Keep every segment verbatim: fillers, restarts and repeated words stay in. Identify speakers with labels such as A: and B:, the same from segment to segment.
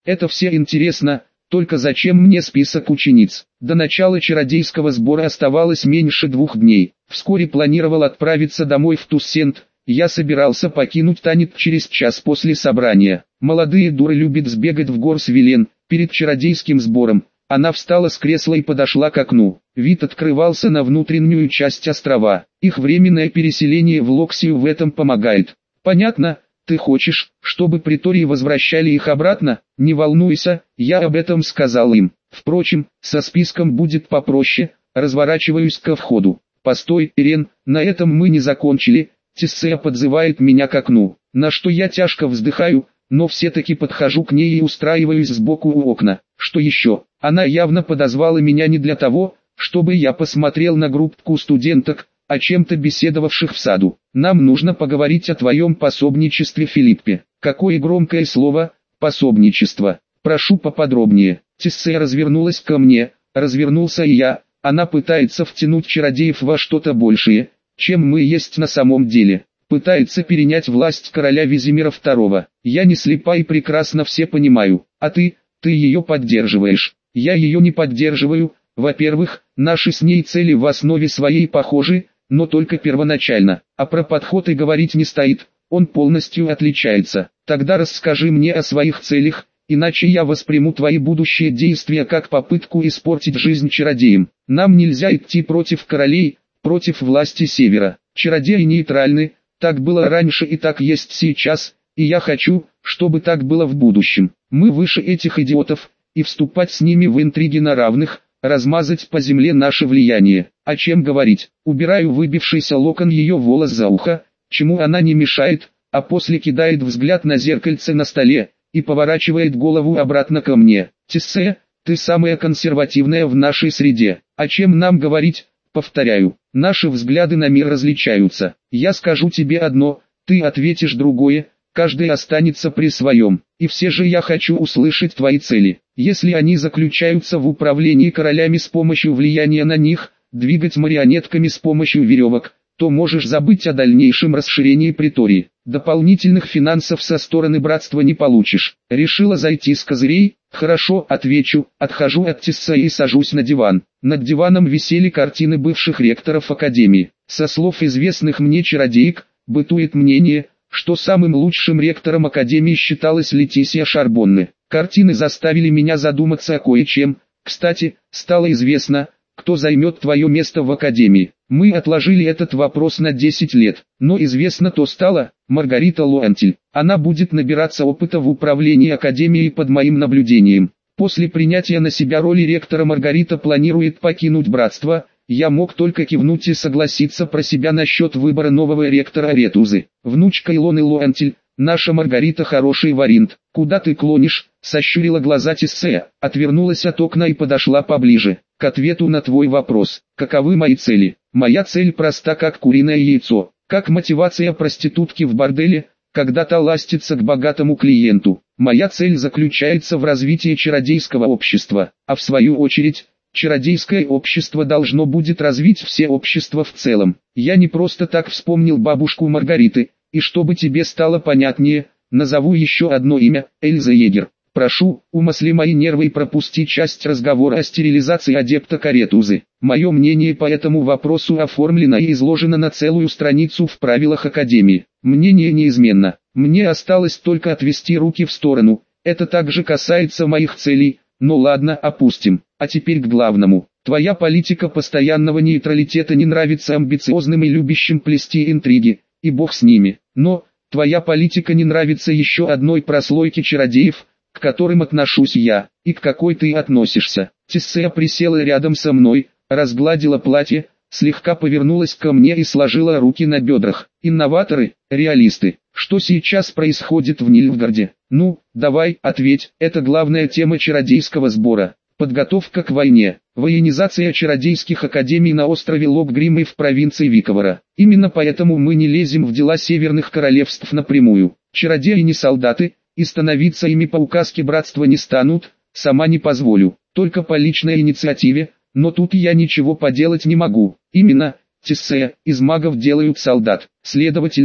A: Это все интересно, только зачем мне список учениц? До начала чародейского сбора оставалось меньше двух дней. Вскоре планировал отправиться домой в Туссент. Я собирался покинуть Танит через час после собрания. Молодые дуры любят сбегать в Горс-Вилен, перед чародейским сбором. Она встала с кресла и подошла к окну. Вид открывался на внутреннюю часть острова. Их временное переселение в Локсию в этом помогает. Понятно, ты хочешь, чтобы притории возвращали их обратно? Не волнуйся, я об этом сказал им. Впрочем, со списком будет попроще. Разворачиваюсь ко входу. Постой, Ирен, на этом мы не закончили. Тиссея подзывает меня к окну, на что я тяжко вздыхаю, но все-таки подхожу к ней и устраиваюсь сбоку у окна. Что еще? Она явно подозвала меня не для того, чтобы я посмотрел на группку студенток, о чем-то беседовавших в саду. Нам нужно поговорить о твоем пособничестве, Филиппе. Какое громкое слово, пособничество. Прошу поподробнее. Тиссея развернулась ко мне, развернулся и я. Она пытается втянуть чародеев во что-то большее, чем мы есть на самом деле. Пытается перенять власть короля Визимира второго. Я не слепа и прекрасно все понимаю. А ты, ты ее поддерживаешь. Я ее не поддерживаю. Во-первых, наши с ней цели в основе своей похожи, но только первоначально. А про подход и говорить не стоит, он полностью отличается. Тогда расскажи мне о своих целях, иначе я восприму твои будущие действия как попытку испортить жизнь чародеям. Нам нельзя идти против королей, против власти Севера. Чародеи нейтральны, так было раньше и так есть сейчас, и я хочу, чтобы так было в будущем. Мы выше этих идиотов, и вступать с ними в интриги на равных, размазать по земле наше влияние. О чем говорить? Убираю выбившийся локон ее волос за ухо, чему она не мешает, а после кидает взгляд на зеркальце на столе, и поворачивает голову обратно ко мне. Тиссея, ты самая консервативная в нашей среде. О чем нам говорить? Повторяю, наши взгляды на мир различаются. Я скажу тебе одно, ты ответишь другое, каждый останется при своем. И все же я хочу услышать твои цели. Если они заключаются в управлении королями с помощью влияния на них, двигать марионетками с помощью веревок, то можешь забыть о дальнейшем расширении притории. Дополнительных финансов со стороны братства не получишь. Решила зайти с козырей? Хорошо, отвечу, отхожу от Тиссеи и сажусь на диван. Над диваном висели картины бывших ректоров академии. Со слов известных мне чародеек, бытует мнение, что самым лучшим ректором академии считалась Летисия Шарбонне. Картины заставили меня задуматься о кое-чем. Кстати, стало известно, кто займет твое место в академии. Мы отложили этот вопрос на десять лет, но известно то стало, Маргарита Луантиль. Она будет набираться опыта в управлении академией под моим наблюдением. После принятия на себя роли ректора Маргарита планирует покинуть братство. Я мог только кивнуть и согласиться про себя насчет выбора нового ректора Аретузы. Внучка Илоны Луантиль, наша Маргарита хороший вариант. Куда ты клонишь? Сощурила глаза Тиссея, отвернулась от окна и подошла поближе. К ответу на твой вопрос. Каковы мои цели? Моя цель проста как куриное яйцо. Как мотивация проститутки в борделе, когда та ластится к богатому клиенту. Моя цель заключается в развитии чародейского общества, а в свою очередь, чародейское общество должно будет развить все общества в целом. Я не просто так вспомнил бабушку Маргариты, и чтобы тебе стало понятнее, назову еще одно имя, Эльза Егер. Прошу, умосли мои нервы и пропусти часть разговора о стерилизации адепта Каретузы. Мое мнение по этому вопросу оформлено и изложено на целую страницу в правилах Академии. Мнение неизменно. Мне осталось только отвести руки в сторону. Это также касается моих целей. Ну ладно, опустим. А теперь к главному. Твоя политика постоянного нейтралитета не нравится амбициозным и любящим плести интриги, и бог с ними. Но, твоя политика не нравится еще одной прослойке чародеев, к которым отношусь я, и к какой ты относишься. Тиссея присела рядом со мной, разгладила платье, слегка повернулась ко мне и сложила руки на бедрах. Инноваторы, реалисты. Что сейчас происходит в Нильфгарде? Ну, давай, ответь, это главная тема чародейского сбора. Подготовка к войне. Военизация чародейских академий на острове Локгрим и в провинции Виковара. Именно поэтому мы не лезем в дела северных королевств напрямую. Чародеи не солдаты, и становиться ими по указке братства не станут, сама не позволю, только по личной инициативе, но тут я ничего поделать не могу. Именно, Тиссея, из магов делают солдат. Следовательно,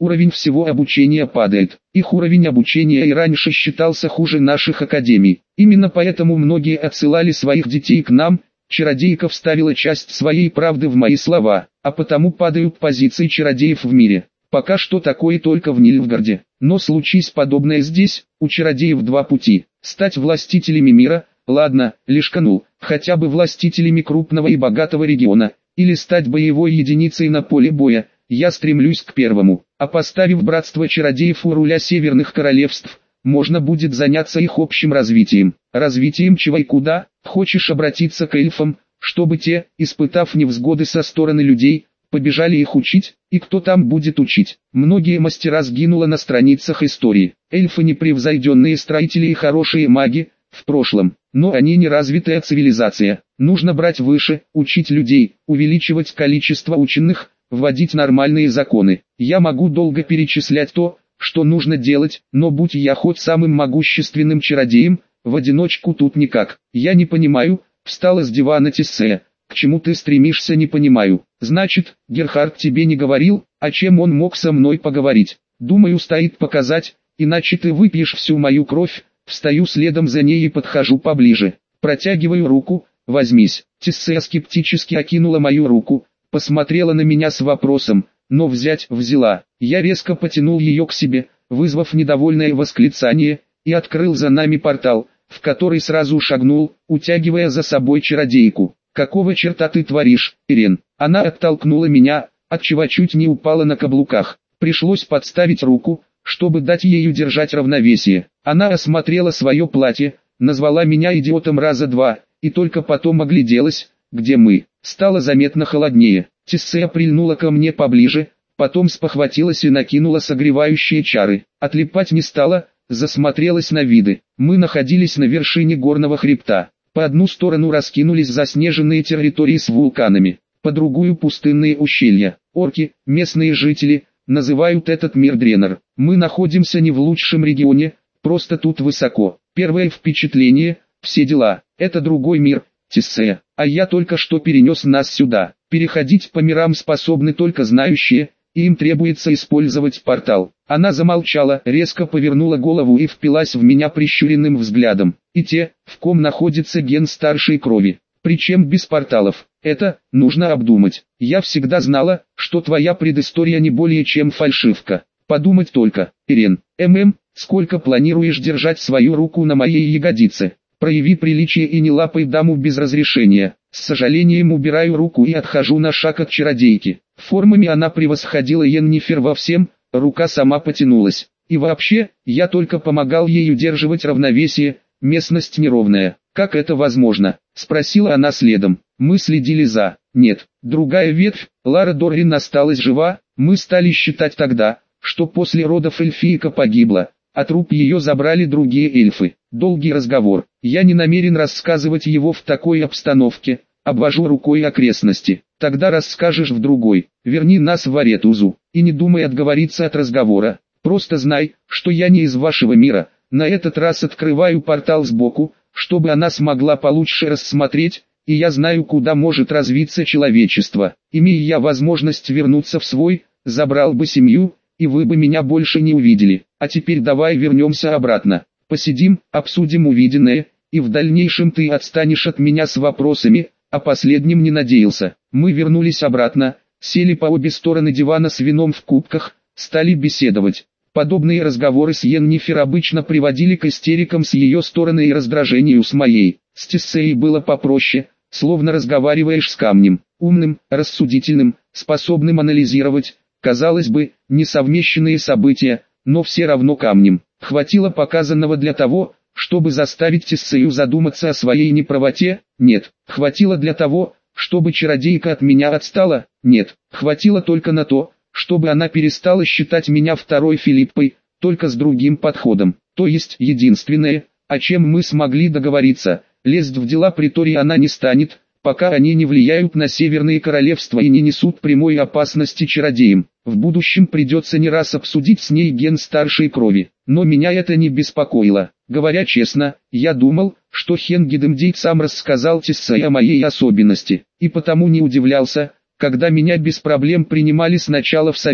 A: уровень всего обучения падает. Их уровень обучения и раньше считался хуже наших академий. Именно поэтому многие отсылали своих детей к нам. Чародейка вставила часть своей правды в мои слова, а потому падают позиции чародеев в мире. Пока что такое только в Нильфгарде. Но случись подобное здесь, у чародеев два пути. Стать властителями мира, ладно, лишканул, хотя бы властителями крупного и богатого региона, или стать боевой единицей на поле боя. Я стремлюсь к первому, а поставив братство чародеев у руля северных королевств, можно будет заняться их общим развитием. Развитием чего и куда? Хочешь обратиться к эльфам, чтобы те, испытав невзгоды со стороны людей, побежали их учить? И кто там будет учить? Многие мастера сгинуло на страницах истории. Эльфы непревзойденные строители и хорошие маги в прошлом, но они не развитая цивилизация. Нужно брать выше, учить людей, увеличивать количество ученых, вводить нормальные законы. Я могу долго перечислять то, что нужно делать, но будь я хоть самым могущественным чародеем, в одиночку тут никак. Я не понимаю, встала с дивана Тиссея. К чему ты стремишься, не понимаю. Значит, Герхард тебе не говорил, о чем он мог со мной поговорить. Думаю, стоит показать, иначе ты выпьешь всю мою кровь. Встаю следом за ней и подхожу поближе. Протягиваю руку, возьмись. Тиссея скептически окинула мою руку, посмотрела на меня с вопросом, но взять взяла. Я резко потянул ее к себе, вызвав недовольное восклицание, и открыл за нами портал, в который сразу шагнул, утягивая за собой чародейку. «Какого черта ты творишь, Ирен?» Она оттолкнула меня, отчего чуть не упала на каблуках. Пришлось подставить руку, чтобы дать ею держать равновесие. Она осмотрела свое платье, назвала меня идиотом раза два, и только потом огляделась, где мы. Стало заметно холоднее. Тиссея прильнула ко мне поближе, потом спохватилась и накинула согревающие чары. Отлипать не стала, засмотрелась на виды. Мы находились на вершине горного хребта. По одну сторону раскинулись заснеженные территории с вулканами, по другую пустынные ущелья. Орки, местные жители, называют этот мир Дренор. Мы находимся не в лучшем регионе, просто тут высоко. Первое впечатление, все дела, это другой мир, Тиссея. А я только что перенес нас сюда. Переходить по мирам способны только знающие, и им требуется использовать портал. Она замолчала, резко повернула голову и впилась в меня прищуренным взглядом. И те, в ком находится ген старшей крови. Причем без порталов. Это нужно обдумать. Я всегда знала, что твоя предыстория не более чем фальшивка. Подумать только, Ирен. ММ, сколько планируешь держать свою руку на моей ягодице? Прояви приличие и не лапай даму без разрешения. С сожалением убираю руку и отхожу на шаг от чародейки. Формами она превосходила Йеннифер во всем, рука сама потянулась. И вообще, я только помогал ей удерживать равновесие, местность неровная. Как это возможно? Спросила она следом. Мы следили за... Нет, другая ветвь, Лара Доррин осталась жива. Мы стали считать тогда, что после родов эльфийка погибла, а труп ее забрали другие эльфы. Долгий разговор. Я не намерен рассказывать его в такой обстановке. Обвожу рукой окрестности. Тогда расскажешь в другой. Верни нас в Аретузу. И не думай отговориться от разговора. Просто знай, что я не из вашего мира. На этот раз открываю портал сбоку, чтобы она смогла получше рассмотреть, и я знаю, куда может развиться человечество. Имея я возможность вернуться в свой, забрал бы семью, и вы бы меня больше не увидели. А теперь давай вернемся обратно. Посидим, обсудим увиденное, и в дальнейшем ты отстанешь от меня с вопросами, а последним не надеялся. Мы вернулись обратно, сели по обе стороны дивана с вином в кубках, стали беседовать. Подобные разговоры с Йеннифер обычно приводили к истерикам с ее стороны и раздражению с моей. С Тиссеей было попроще, словно разговариваешь с камнем, умным, рассудительным, способным анализировать, казалось бы, несовмещенные события, но все равно камнем. Хватило показанного для того, чтобы заставить Тиссею задуматься о своей неправоте? Нет. Хватило для того, чтобы чародейка от меня отстала? Нет. Хватило только на то, чтобы она перестала считать меня второй Филиппой, только с другим подходом. То есть, единственное, о чем мы смогли договориться, лезть в дела притории она не станет, пока они не влияют на северные королевства и не несут прямой опасности чародеям. В будущем придется не раз обсудить с ней ген старшей крови, но меня это не беспокоило. Говоря честно, я думал, что Хенгидемдейт сам рассказал Тиссее о моей особенности, и потому не удивлялся, когда меня без проблем принимали сначала в совет,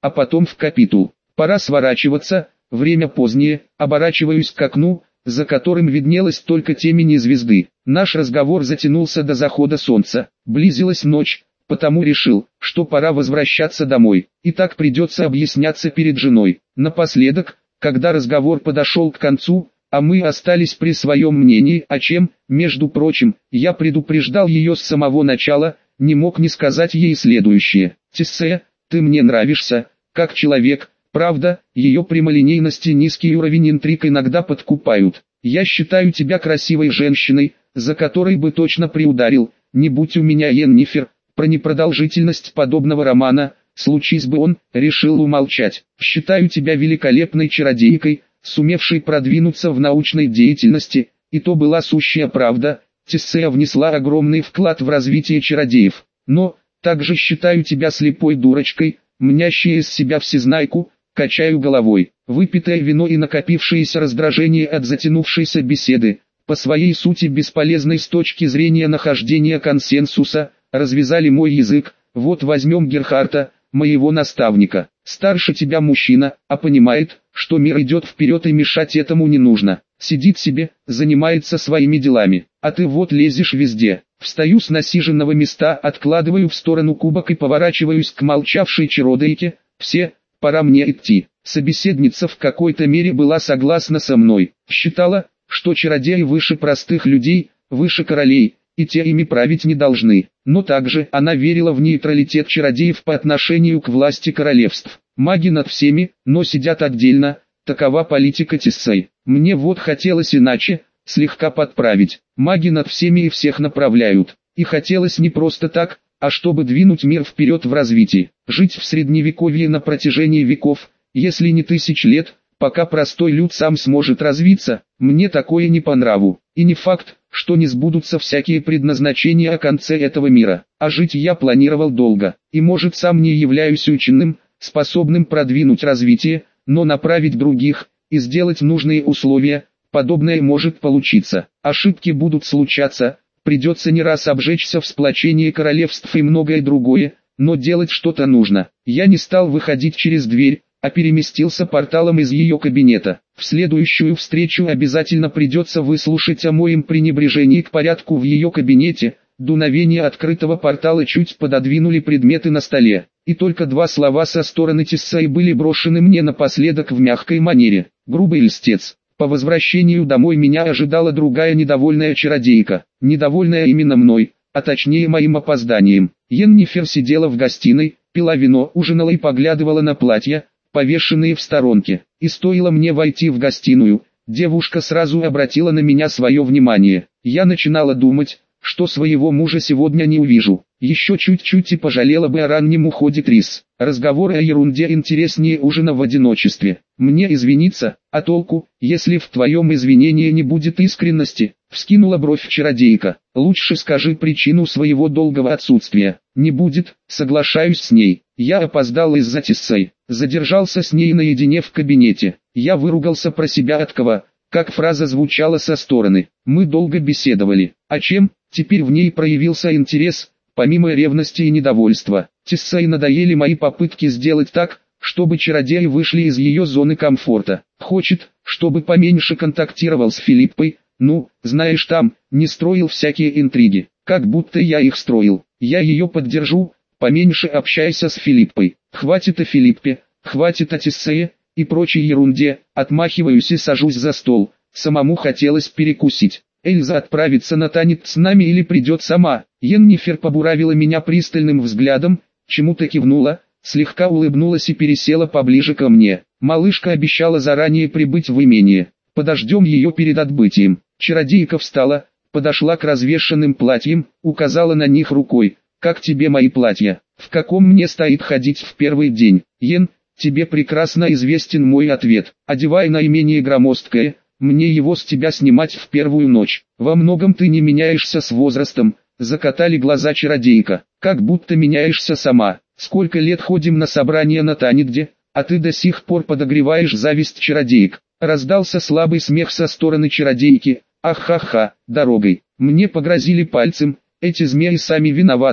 A: а потом в капитул. Пора сворачиваться, время позднее, оборачиваюсь к окну, за которым виднелась только темень и звезды. Наш разговор затянулся до захода солнца, близилась ночь, потому решил, что пора возвращаться домой, и так придется объясняться перед женой. Напоследок, когда разговор подошел к концу, а мы остались при своем мнении, о чем, между прочим, я предупреждал ее с самого начала, не мог не сказать ей следующее. «Тессе, ты мне нравишься, как человек, правда, ее прямолинейность и низкий уровень интриг иногда подкупают. Я считаю тебя красивой женщиной, за которой бы точно приударил, не будь у меня Йеннифер». Про непродолжительность подобного романа, случись бы он, решил умолчать. «Считаю тебя великолепной чародейкой, сумевшей продвинуться в научной деятельности, и то была сущая правда». Тесея внесла огромный вклад в развитие чародеев. «Но, также считаю тебя слепой дурочкой, мнящей из себя всезнайку». Качаю головой. Выпитое вино и накопившееся раздражение от затянувшейся беседы, по своей сути бесполезной с точки зрения нахождения консенсуса, развязали мой язык. Вот возьмем Герхарта, моего наставника. Старше тебя мужчина, а понимает, что мир идет вперед и мешать этому не нужно. Сидит себе, занимается своими делами, а ты вот лезешь везде. Встаю с насиженного места, откладываю в сторону кубок и поворачиваюсь к молчавшей чародейке. Все, пора мне идти. Собеседница в какой-то мере была согласна со мной. Считала, что чародеи выше простых людей, выше королей, и те ими править не должны. Но также она верила в нейтралитет чародеев по отношению к власти королевств. Маги над всеми, но сидят отдельно, такова политика Тиссей. Мне вот хотелось иначе, слегка подправить. Маги над всеми и всех направляют. И хотелось не просто так, а чтобы двинуть мир вперед в развитии. Жить в средневековье на протяжении веков, если не тысяч лет, пока простой люд сам сможет развиться, мне такое не по нраву. И не факт, что не сбудутся всякие предназначения о конце этого мира. А жить я планировал долго, и может сам не являюсь ученым, способным продвинуть развитие, но направить других, и сделать нужные условия, подобное может получиться. Ошибки будут случаться, придется не раз обжечься в сплочении королевств и многое другое, но делать что-то нужно. Я не стал выходить через дверь, а переместился порталом из ее кабинета. В следующую встречу обязательно придется выслушать о моем пренебрежении к порядку в ее кабинете. Дуновение открытого портала чуть пододвинули предметы на столе, и только два слова со стороны Тиссей были брошены мне напоследок в мягкой манере. Грубый льстец. По возвращению домой меня ожидала другая недовольная чародейка, недовольная именно мной, а точнее моим опозданием. Йеннифер сидела в гостиной, пила вино, ужинала и поглядывала на платья, повешенные в сторонке. И стоило мне войти в гостиную, девушка сразу обратила на меня свое внимание. Я начинала думать, что своего мужа сегодня не увижу. Еще чуть-чуть и пожалела бы о раннем уходе Трис. Разговоры о ерунде интереснее ужина в одиночестве. Мне извиниться, а толку, если в твоем извинении не будет искренности? Вскинула бровь чародейка. Лучше скажи причину своего долгого отсутствия. Не будет, соглашаюсь с ней. Я опоздал из-за Тиссей. Задержался с ней наедине в кабинете. Я выругался про себя от кого, как фраза звучала со стороны. Мы долго беседовали. О чем? Теперь в ней проявился интерес, помимо ревности и недовольства. Тиссей надоели мои попытки сделать так, чтобы чародеи вышли из ее зоны комфорта. Хочет, чтобы поменьше контактировал с Филиппой, ну, знаешь там, не строил всякие интриги, как будто я их строил. Я ее поддержу, поменьше общайся с Филиппой. Хватит о Филиппе, хватит о Тиссее и прочей ерунде. Отмахиваюсь и сажусь за стол. Самому хотелось перекусить. Эльза отправится на танец с нами или придет сама? Йеннифер побуравила меня пристальным взглядом, чему-то кивнула, слегка улыбнулась и пересела поближе ко мне. Малышка обещала заранее прибыть в имение. Подождем ее перед отбытием. Чародейка встала, подошла к развешанным платьям, указала на них рукой. Как тебе мои платья? В каком мне стоит ходить в первый день? Йен, тебе прекрасно известен мой ответ. Одевай наименее громоздкое. Мне его с тебя снимать в первую ночь. Во многом ты не меняешься с возрастом, закатали глаза чародейка. Как будто меняешься сама. Сколько лет ходим на собрания на Танигде, а ты до сих пор подогреваешь зависть чародеек. Раздался слабый смех со стороны чародейки. Ах-ха-ха, дорогой. Мне погрозили пальцем, эти змеи сами виноваты,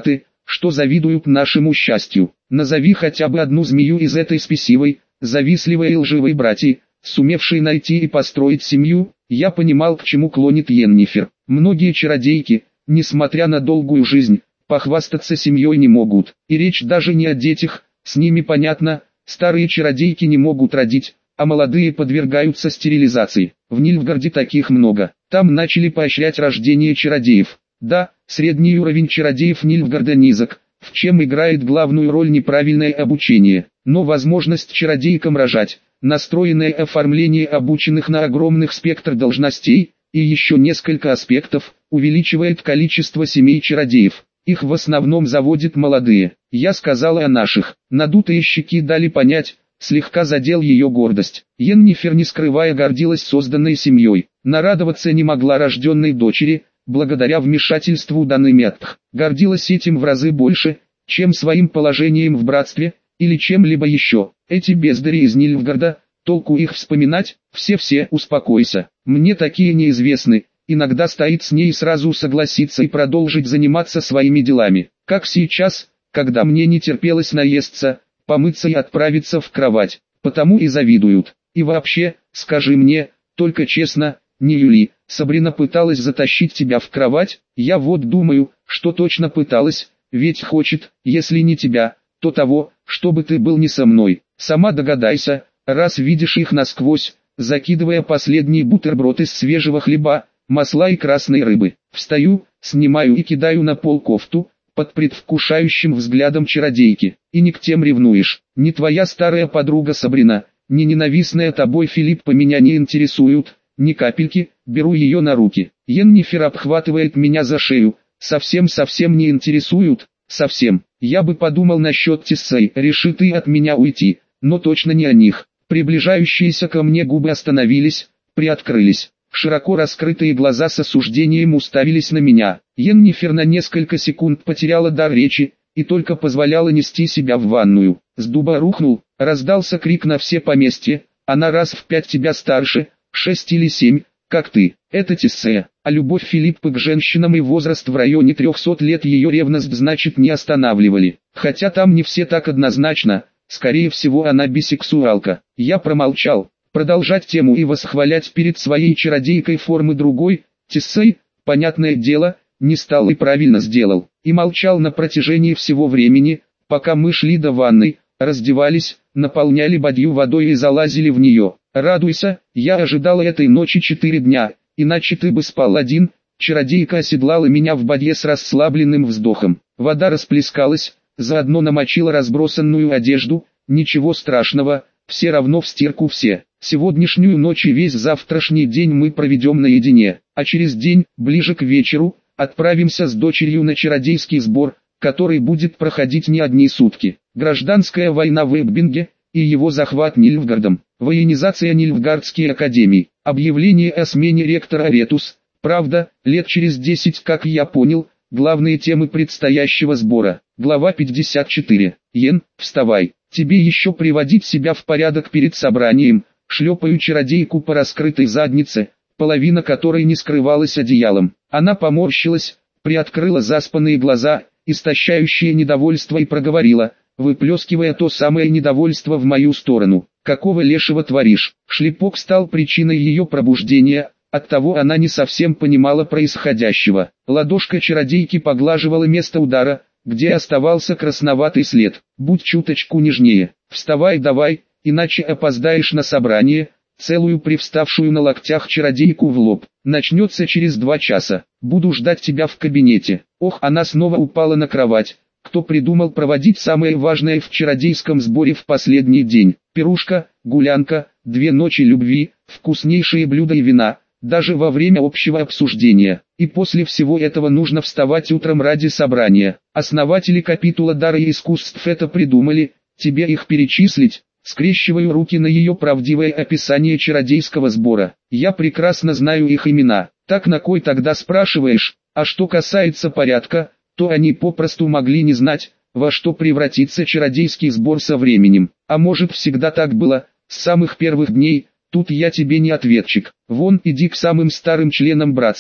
A: что завидуют нашему счастью. Назови хотя бы одну змею из этой спесивой, завистливой и лживой братьи, сумевшей найти и построить семью. Я понимал, к чему клонит Йеннифер. Многие чародейки, несмотря на долгую жизнь, похвастаться семьей не могут. И речь даже не о детях, с ними понятно, старые чародейки не могут родить, а молодые подвергаются стерилизации. В Нильфгарде таких много. Там начали поощрять рождение чародеев. Да, средний уровень чародеев Нильфгарда низок, в чем играет главную роль неправильное обучение. Но возможность чародейкам рожать, настроенное оформление обученных на огромных спектр должностей, и еще несколько аспектов, увеличивает количество семей чародеев. Их в основном заводят молодые. Я сказала о наших. Надутые щеки дали понять, слегка задел ее гордость. Йеннифер, не скрывая, гордилась созданной семьей. Нарадоваться не могла рожденной дочери, благодаря вмешательству Данемятх. Гордилась этим в разы больше, чем своим положением в братстве, или чем-либо еще. Эти бездари из Нильфгарда, толку их вспоминать, все-все, успокойся. Мне такие неизвестны. Иногда стоит с ней сразу согласиться и продолжить заниматься своими делами. Как сейчас, когда мне не терпелось наесться, помыться и отправиться в кровать. Потому и завидуют. И вообще, скажи мне, только честно, не юли, Сабрина пыталась затащить тебя в кровать? Я вот думаю, что точно пыталась, ведь хочет, если не тебя, то того, чтобы ты был не со мной. Сама догадайся, раз видишь их насквозь, закидывая последний бутерброд из свежего хлеба, масла и красной рыбы. Встаю, снимаю и кидаю на пол кофту, под предвкушающим взглядом чародейки. И не к тем ревнуешь. Ни твоя старая подруга Сабрина, ни ненавистная тобой Филиппа меня не интересуют, ни капельки. Беру ее на руки. Йеннифер обхватывает меня за шею. Совсем-совсем не интересуют, совсем. Я бы подумал насчет Тиссей, реши ты от меня уйти, но точно не о них. Приближающиеся ко мне губы остановились, приоткрылись. Широко раскрытые глаза с осуждением уставились на меня. Йеннифер на несколько секунд потеряла дар речи, и только позволяла нести себя в ванную. С дуба рухнул, раздался крик на все поместье, она раз в пять тебя старше, шесть или семь, как ты. Это Тиссея, а любовь Филиппа к женщинам и возраст в районе трехсот лет ее ревность значит не останавливали. Хотя там не все так однозначно, скорее всего она бисексуалка. Я промолчал. Продолжать тему и восхвалять перед своей чародейкой формы другой, Тиссей, понятное дело, не стал и правильно сделал. И молчал на протяжении всего времени, пока мы шли до ванной, раздевались, наполняли бадью водой и залазили в нее. Радуйся, я ожидала этой ночи четыре дня, иначе ты бы спал один. Чародейка оседлала меня в бадье с расслабленным вздохом. Вода расплескалась, заодно намочила разбросанную одежду. Ничего страшного, все равно в стирку все. Сегодняшнюю ночь и весь завтрашний день мы проведем наедине, а через день, ближе к вечеру, отправимся с дочерью на чародейский сбор, который будет проходить не одни сутки. Гражданская война в Эббинге и его захват Нильфгардом, военизация Нильфгардской академии, объявление о смене ректора Ретус. Правда, лет через десять, как я понял, главные темы предстоящего сбора. Глава пятьдесят четыре. Йен, вставай, тебе еще приводить себя в порядок перед собранием. Шлепаю чародейку по раскрытой заднице, половина которой не скрывалась одеялом. Она поморщилась, приоткрыла заспанные глаза, истощающее недовольство, и проговорила, выплескивая то самое недовольство в мою сторону. «Какого лешего творишь?» Шлепок стал причиной ее пробуждения, оттого она не совсем понимала происходящего. Ладошка чародейки поглаживала место удара, где оставался красноватый след. «Будь чуточку нежнее. Вставай давай, иначе опоздаешь на собрание». Целую привставшую на локтях чародейку в лоб. «Начнется через два часа. Буду ждать тебя в кабинете». Ох, она снова упала на кровать. Кто придумал проводить самое важное в чародейском сборе в последний день? Пирушка, гулянка, две ночи любви, вкуснейшие блюда и вина, даже во время общего обсуждения. И после всего этого нужно вставать утром ради собрания. Основатели капитула дара и искусств это придумали, тебе их перечислить? Скрещиваю руки на ее правдивое описание чародейского сбора. Я прекрасно знаю их имена. Так на кой тогда спрашиваешь? А что касается порядка, то они попросту могли не знать, во что превратится чародейский сбор со временем. А может, всегда так было, с самых первых дней. Тут я тебе не ответчик. Вон, иди к самым старым членам братства,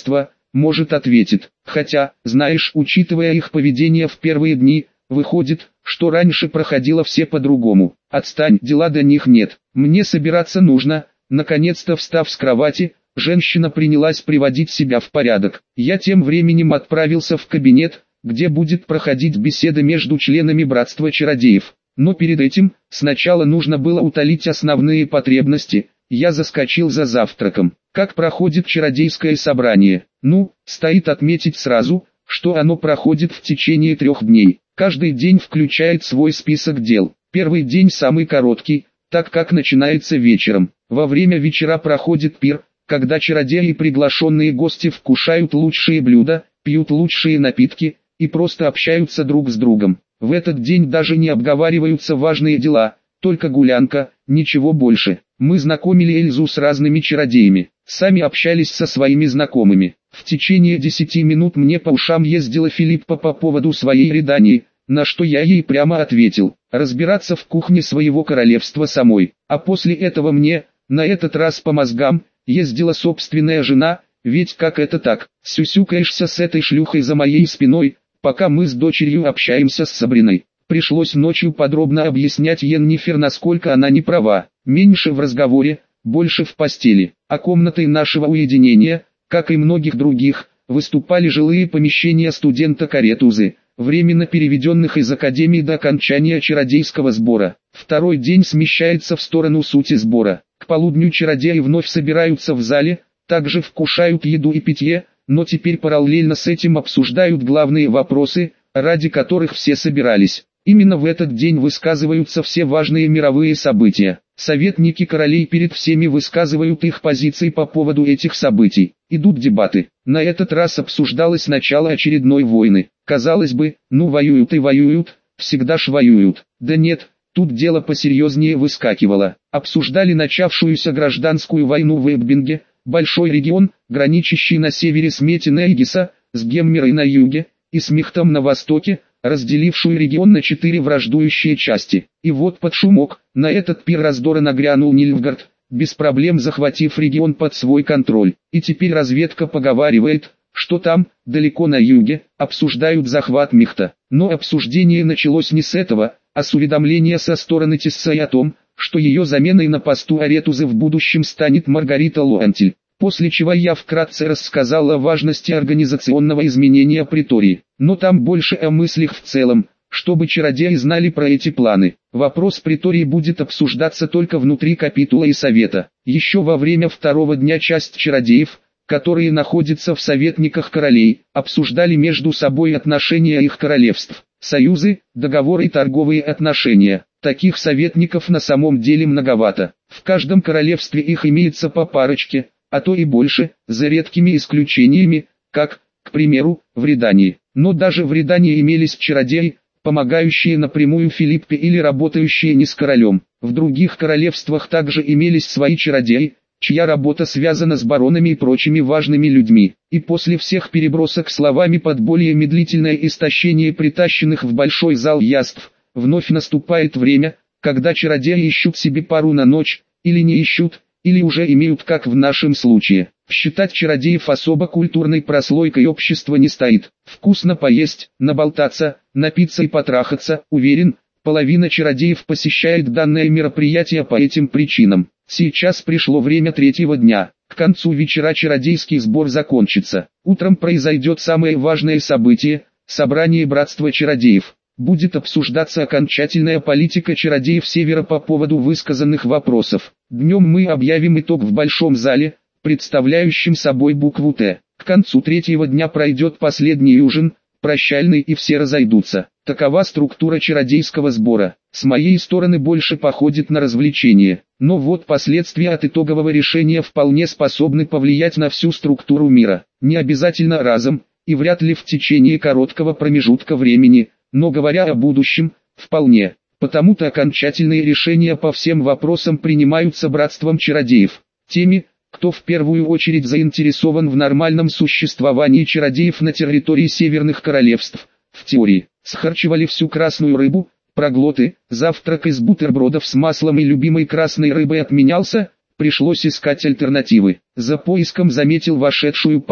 A: может, ответит. Хотя, знаешь, учитывая их поведение в первые дни, выходит, что раньше проходило все по-другому. Отстань, дела до них нет. Мне собираться нужно. Наконец-то встав с кровати, женщина принялась приводить себя в порядок. Я тем временем отправился в кабинет, где будет проходить беседа между членами братства чародеев. Но перед этим, сначала нужно было утолить основные потребности. Я заскочил за завтраком. Как проходит чародейское собрание? Ну, стоит отметить сразу, что оно проходит в течение трех дней. Каждый день включает свой список дел. Первый день самый короткий, так как начинается вечером. Во время вечера проходит пир, когда чародеи и приглашенные гости вкушают лучшие блюда, пьют лучшие напитки и просто общаются друг с другом. В этот день даже не обговариваются важные дела, только гулянка, ничего больше. Мы знакомили Эльзу с разными чародеями, сами общались со своими знакомыми. В течение десяти минут мне по ушам ездила Филиппа по поводу своей Редании, на что я ей прямо ответил: разбираться в кухне своего королевства самой. А после этого мне, на этот раз по мозгам, ездила собственная жена, ведь как это так, сюсюкаешься с этой шлюхой за моей спиной, пока мы с дочерью общаемся с Сабриной. Пришлось ночью подробно объяснять Йеннифер, насколько она не права. Меньше в разговоре, больше в постели. А комнатой нашего уединения, как и многих других, выступали жилые помещения студента Каретузы, временно переведенных из академии до окончания чародейского сбора. Второй день смещается в сторону сути сбора. К полудню чародеи вновь собираются в зале, также вкушают еду и питье, но теперь параллельно с этим обсуждают главные вопросы, ради которых все собирались. Именно в этот день высказываются все важные мировые события. Советники королей перед всеми высказывают их позиции по поводу этих событий. Идут дебаты. На этот раз обсуждалось начало очередной войны. Казалось бы, ну воюют и воюют, всегда ж воюют. Да нет, тут дело посерьезнее выскакивало. Обсуждали начавшуюся гражданскую войну в Эббинге, большой регион, граничащий на севере с Метинейгиса, с Геммерой на юге и с Михтом на востоке, разделившую регион на четыре враждующие части. И вот под шумок, на этот пир раздора нагрянул Нильфгард, без проблем захватив регион под свой контроль. И теперь разведка поговаривает, что там, далеко на юге, обсуждают захват Михта. Но обсуждение началось не с этого, а с уведомления со стороны Тессаи о том, что ее заменой на посту Аретузы в будущем станет Маргарита Луантиль. После чего я вкратце рассказал о важности организационного изменения притории, но там больше о мыслях в целом, чтобы чародеи знали про эти планы. Вопрос притории будет обсуждаться только внутри капитула и совета. Еще во время второго дня часть чародеев, которые находятся в советниках королей, обсуждали между собой отношения их королевств, союзы, договоры и торговые отношения. Таких советников на самом деле многовато. В каждом королевстве их имеется по парочке, а то и больше, за редкими исключениями, как, к примеру, в Редании. Но даже в Редании имелись чародеи, помогающие напрямую Филиппе или работающие не с королем. В других королевствах также имелись свои чародеи, чья работа связана с баронами и прочими важными людьми. И после всех перебросок словами под более медлительное истощение притащенных в большой зал яств, вновь наступает время, когда чародеи ищут себе пару на ночь, или не ищут, или уже имеют, как в нашем случае. Считать чародеев особо культурной прослойкой общества не стоит. Вкусно поесть, наболтаться, напиться и потрахаться, уверен, половина чародеев посещает данное мероприятие по этим причинам. Сейчас пришло время третьего дня. К концу вечера чародейский сбор закончится. Утром произойдет самое важное событие – собрание братства чародеев. Будет обсуждаться окончательная политика чародеев Севера по поводу высказанных вопросов. Днем мы объявим итог в большом зале, представляющем собой букву «Т». К концу третьего дня пройдет последний ужин, прощальный, и все разойдутся. Такова структура чародейского сбора. С моей стороны больше походит на развлечение. Но вот последствия от итогового решения вполне способны повлиять на всю структуру мира. Не обязательно разом, и вряд ли в течение короткого промежутка времени, но говоря о будущем, вполне. Потому-то окончательные решения по всем вопросам принимаются братством чародеев. Теми, кто в первую очередь заинтересован в нормальном существовании чародеев на территории северных королевств. В теории, схарчивали всю красную рыбу, проглоты, завтрак из бутербродов с маслом и любимой красной рыбой отменялся, пришлось искать альтернативы. За поиском заметил вошедшую пару.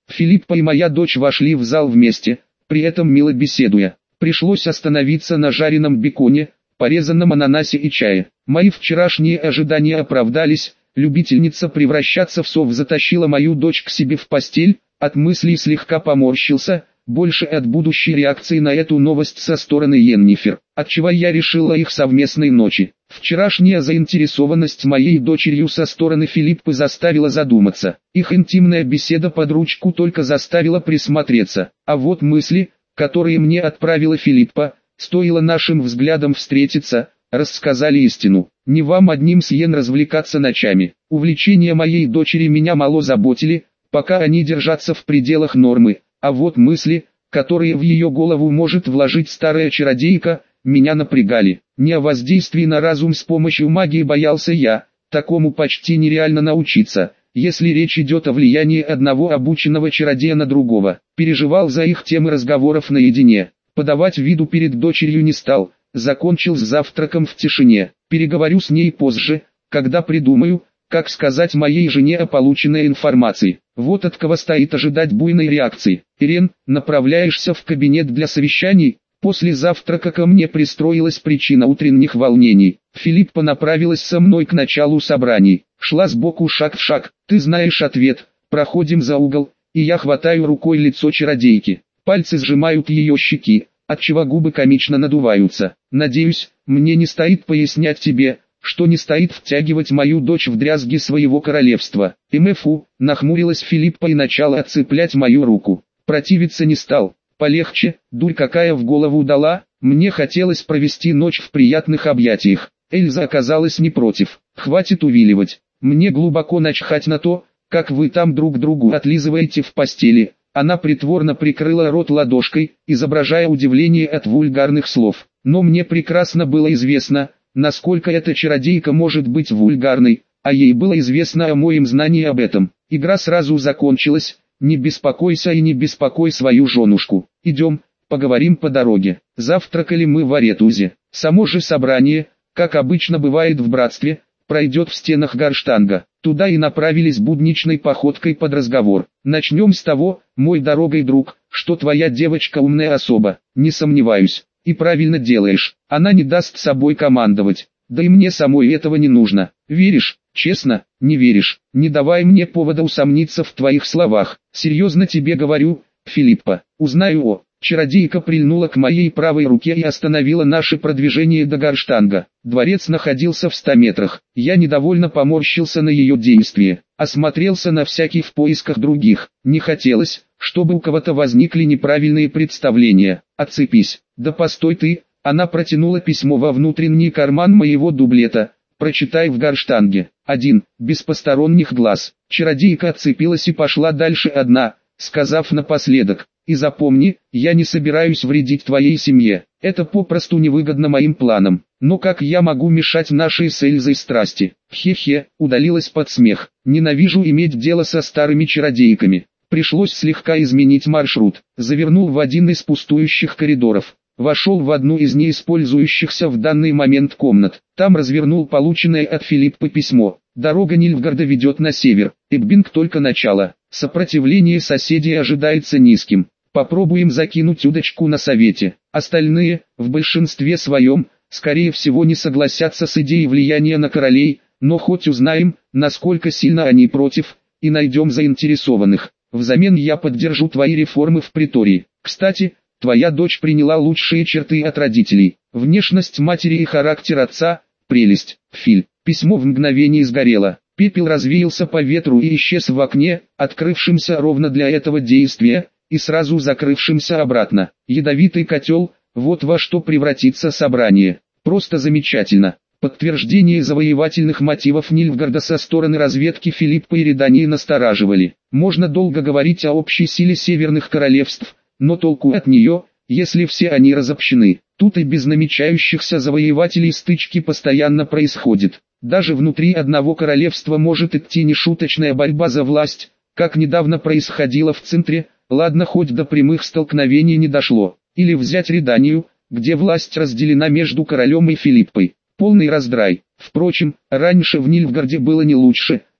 A: Филиппа и моя дочь вошли в зал вместе, при этом мило беседуя. Пришлось остановиться на жареном беконе, порезанном ананасе и чае. Мои вчерашние ожидания оправдались, любительница превращаться в сов затащила мою дочь к себе в постель, от мыслей слегка поморщился, больше от будущей реакции на эту новость со стороны Йеннифер, отчего я решила их совместной ночи. Вчерашняя заинтересованность моей дочерью со стороны Филиппы заставила задуматься. Их интимная беседа под ручку только заставила присмотреться, а вот мысли, которые мне отправила Филиппа, стоило нашим взглядам встретиться, рассказали истину. Не вам одним с Йен развлекаться ночами. Увлечения моей дочери меня мало заботили, пока они держатся в пределах нормы, а вот мысли, которые в ее голову может вложить старая чародейка, меня напрягали. Не о воздействии на разум с помощью магии боялся я, такому почти нереально научиться, если речь идет о влиянии одного обученного чародея на другого. Переживал за их темы разговоров наедине, подавать виду перед дочерью не стал, закончил с завтраком в тишине. Переговорю с ней позже, когда придумаю, как сказать моей жене о полученной информации. Вот от кого стоит ожидать буйной реакции. Ирен, направляешься в кабинет для совещаний? После завтрака ко мне пристроилась причина утренних волнений. Филиппа направилась со мной к началу собраний. Шла сбоку шаг в шаг. Ты знаешь ответ. Проходим за угол, и я хватаю рукой лицо чародейки. Пальцы сжимают ее щеки, отчего губы комично надуваются. Надеюсь, мне не стоит пояснять тебе, что не стоит втягивать мою дочь в дрязги своего королевства. МФУ, нахмурилась Филиппа и начала отцеплять мою руку. Противиться не стал. Полегче, дурь какая в голову дала, мне хотелось провести ночь в приятных объятиях. Эльза оказалась не против. Хватит увиливать. Мне глубоко начхать на то, как вы там друг другу отлизываете в постели. Она притворно прикрыла рот ладошкой, изображая удивление от вульгарных слов. Но мне прекрасно было известно, насколько эта чародейка может быть вульгарной, а ей было известно о моем знании об этом. Игра сразу закончилась. Не беспокойся и не беспокой свою женушку. Идем, поговорим по дороге. Завтракали мы в Аретузе. Само же собрание, как обычно бывает в братстве, пройдет в стенах Гарштанга. Туда и направились будничной походкой под разговор. Начнем с того, мой дорогой друг, что твоя девочка умная особа. Не сомневаюсь. И правильно делаешь. Она не даст собой командовать. Да и мне самой этого не нужно. Веришь? Честно, не веришь. Не давай мне повода усомниться в твоих словах. Серьезно тебе говорю, Филиппа. Узнаю о... Чародейка прильнула к моей правой руке и остановила наше продвижение до Гарштанга. Дворец находился в ста метрах. Я недовольно поморщился на ее действие. Осмотрелся на всякий в поисках других. Не хотелось, чтобы у кого-то возникли неправильные представления. Отцепись. Да постой ты. Она протянула письмо во внутренний карман моего дублета. Прочитай в Гарштанге. Один. Без посторонних глаз. Чародейка отцепилась и пошла дальше одна, сказав напоследок: и запомни, я не собираюсь вредить твоей семье. Это попросту невыгодно моим планам. Но как я могу мешать нашей с Эльзой страсти? Хе-хе, удалилась под смех. Ненавижу иметь дело со старыми чародейками. Пришлось слегка изменить маршрут. Завернул в один из пустующих коридоров. Вошел в одну из неиспользующихся в данный момент комнат. Там развернул полученное от Филиппы письмо. Дорога Нильфгарда ведет на север. Эббинг только начало. Сопротивление соседей ожидается низким. Попробуем закинуть удочку на совете. Остальные, в большинстве своем, скорее всего не согласятся с идеей влияния на королей, но хоть узнаем, насколько сильно они против, и найдем заинтересованных. Взамен я поддержу твои реформы в притории. Кстати, твоя дочь приняла лучшие черты от родителей. Внешность матери и характер отца – прелесть. Филь. Письмо в мгновение сгорело. Пепел развеялся по ветру и исчез в окне, открывшемся ровно для этого действия, и сразу закрывшимся обратно. Ядовитый котел – вот во что превратится собрание. Просто замечательно. Подтверждение завоевательных мотивов Нильфгарда со стороны разведки Филиппа и Редании настораживали. Можно долго говорить о общей силе северных королевств, но толку от нее, если все они разобщены. Тут и без намечающихся завоевателей стычки постоянно происходит. Даже внутри одного королевства может идти нешуточная борьба за власть, как недавно происходило в центре, ладно хоть до прямых столкновений не дошло. Или взять Реданию, где власть разделена между королем и Филиппой. Полный раздрай. Впрочем, раньше в Нильфгарде было не лучше.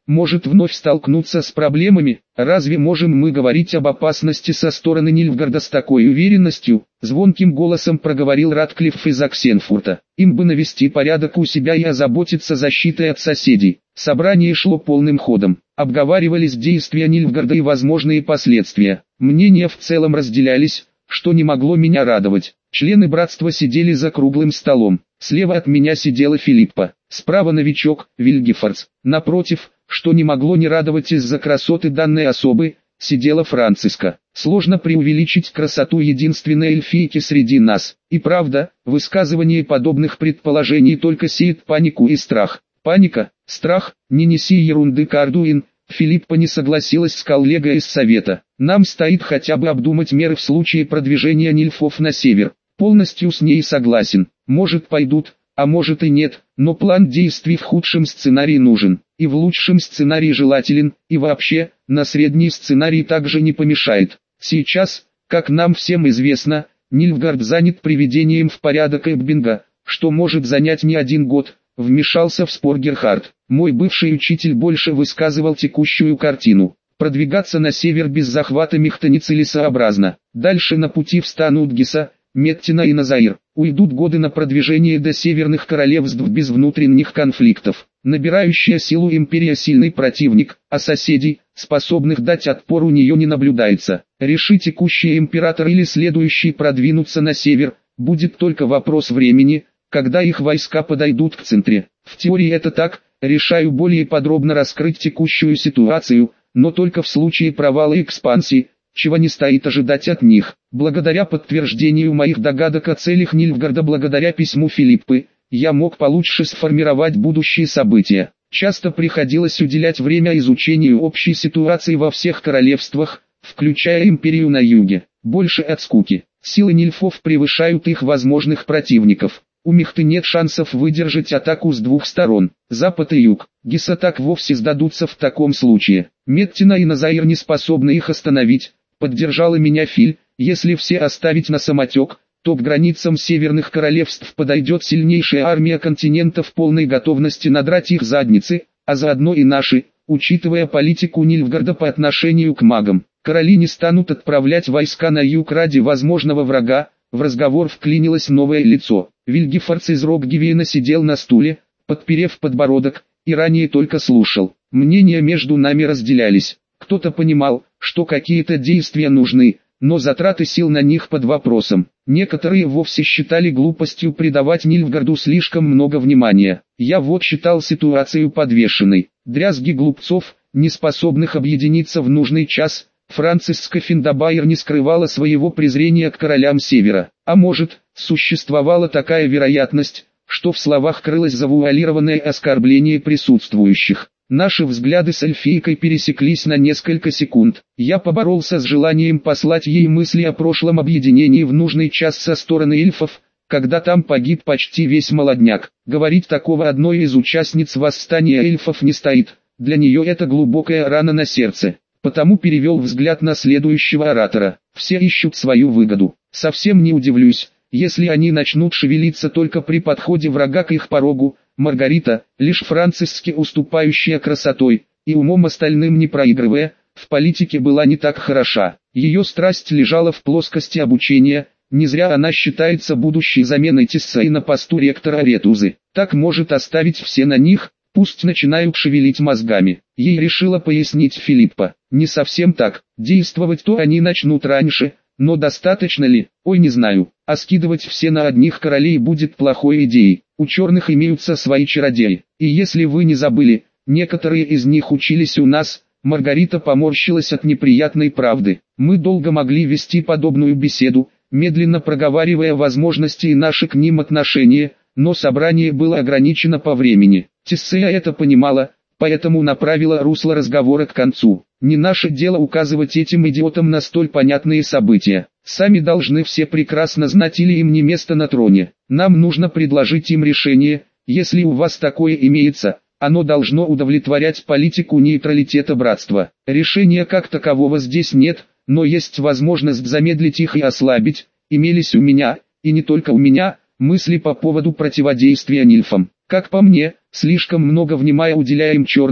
A: может вновь столкнуться с проблемами? Разве можем мы говорить об опасности со стороны Нильфгарда с такой уверенностью? Звонким голосом проговорил Ратклифф из Оксенфурта. Им бы навести порядок у себя и озаботиться защитой от соседей. Собрание шло полным ходом. Обговаривались действия Нильфгарда и возможные последствия. Мнения в целом разделялись, что не могло меня радовать. Члены братства сидели за круглым столом. Слева от меня сидела Филиппа, справа новичок, Вильгефордс. Напротив, что не могло не радовать из-за красоты данной особы, сидела Франциска. Сложно преувеличить красоту единственной эльфийки среди нас. И правда, высказывание подобных предположений только сеет панику и страх. Паника, страх, не неси ерунды, Кардуин. Филиппа не согласилась с коллегой из совета. Нам стоит хотя бы обдумать меры в случае продвижения нильфов на север. Полностью с ней согласен. Может пойдут, а может и нет, но план действий в худшем сценарии нужен, и в лучшем сценарии желателен, и вообще, на средний сценарий также не помешает. Сейчас, как нам всем известно, Нильфгард занят приведением в порядок Эббинга, что может занять не один год, вмешался в спор Герхард. Мой бывший учитель больше высказывал текущую картину. Продвигаться на север без захвата Мехта целесообразно. Дальше на пути встанут Гиса, Меттина и Назаир. Уйдут годы на продвижение до северных королевств без внутренних конфликтов. Набирающая силу империя сильный противник, а соседей, способных дать отпор, у нее не наблюдается. Реши текущий император или следующий продвинуться на север, будет только вопрос времени, когда их войска подойдут к центре. В теории это так, решаю более подробно раскрыть текущую ситуацию, но только в случае провала экспансии, чего не стоит ожидать от них. Благодаря подтверждению моих догадок о целях Нильфгарда, благодаря письму Филиппы, я мог получше сформировать будущие события. Часто приходилось уделять время изучению общей ситуации во всех королевствах, включая империю на юге. Больше от скуки. Силы нильфов превышают их возможных противников. У Мехты нет шансов выдержать атаку с двух сторон. Запад и юг. Гиса так вовсе сдадутся в таком случае. Меттина и Назаир не способны их остановить. Поддержала меня Филь. Если все оставить на самотек, то к границам северных королевств подойдет сильнейшая армия континента в полной готовности надрать их задницы, а заодно и наши, учитывая политику Нильфгарда по отношению к магам. Короли не станут отправлять войска на юг ради возможного врага. В разговор вклинилось новое лицо. Вильгефордс из Рокгивена сидел на стуле, подперев подбородок, и ранее только слушал. Мнения между нами разделялись. Кто-то понимал, что какие-то действия нужны, но затраты сил на них под вопросом. Некоторые вовсе считали глупостью придавать Нильфгарду слишком много внимания. Я вот считал ситуацию подвешенной. Дрязги глупцов, не способных объединиться в нужный час. Франциска Финдабайер не скрывала своего презрения к королям Севера. А может, существовала такая вероятность, что в словах крылось завуалированное оскорбление присутствующих. Наши взгляды с эльфийкой пересеклись на несколько секунд. Я поборолся с желанием послать ей мысли о прошлом объединении в нужный час со стороны эльфов, когда там погиб почти весь молодняк. Говорить такого одной из участниц восстания эльфов не стоит. Для нее это глубокая рана на сердце. Потому перевел взгляд на следующего оратора. Все ищут свою выгоду. Совсем не удивлюсь, если они начнут шевелиться только при подходе врага к их порогу. Маргарита, лишь Франциске уступающая красотой, и умом остальным не проигрывая, в политике была не так хороша. Ее страсть лежала в плоскости обучения, не зря она считается будущей заменой Тессаи на посту ректора Ретузы. Так может оставить все на них, пусть начинают шевелить мозгами. Ей решила пояснить Филиппа. Не совсем так, действовать-то они начнут раньше, но достаточно ли, ой не знаю, а скидывать все на одних королей будет плохой идеей. У черных имеются свои чародеи, и если вы не забыли, некоторые из них учились у нас. Маргарита поморщилась от неприятной правды. Мы долго могли вести подобную беседу, медленно проговаривая возможности и наши к ним отношения, но собрание было ограничено по времени. Тессея это понимала, поэтому направила русло разговора к концу. Не наше дело указывать этим идиотам на столь понятные события. Сами должны все прекрасно знать, или им не место на троне. Нам нужно предложить им решение. Если у вас такое имеется, оно должно удовлетворять политику нейтралитета братства. Решения как такового здесь нет, но есть возможность замедлить их и ослабить. Имелись у меня, и не только у меня, мысли по поводу противодействия нильфам. Как по мне, слишком много внимания уделяем черным.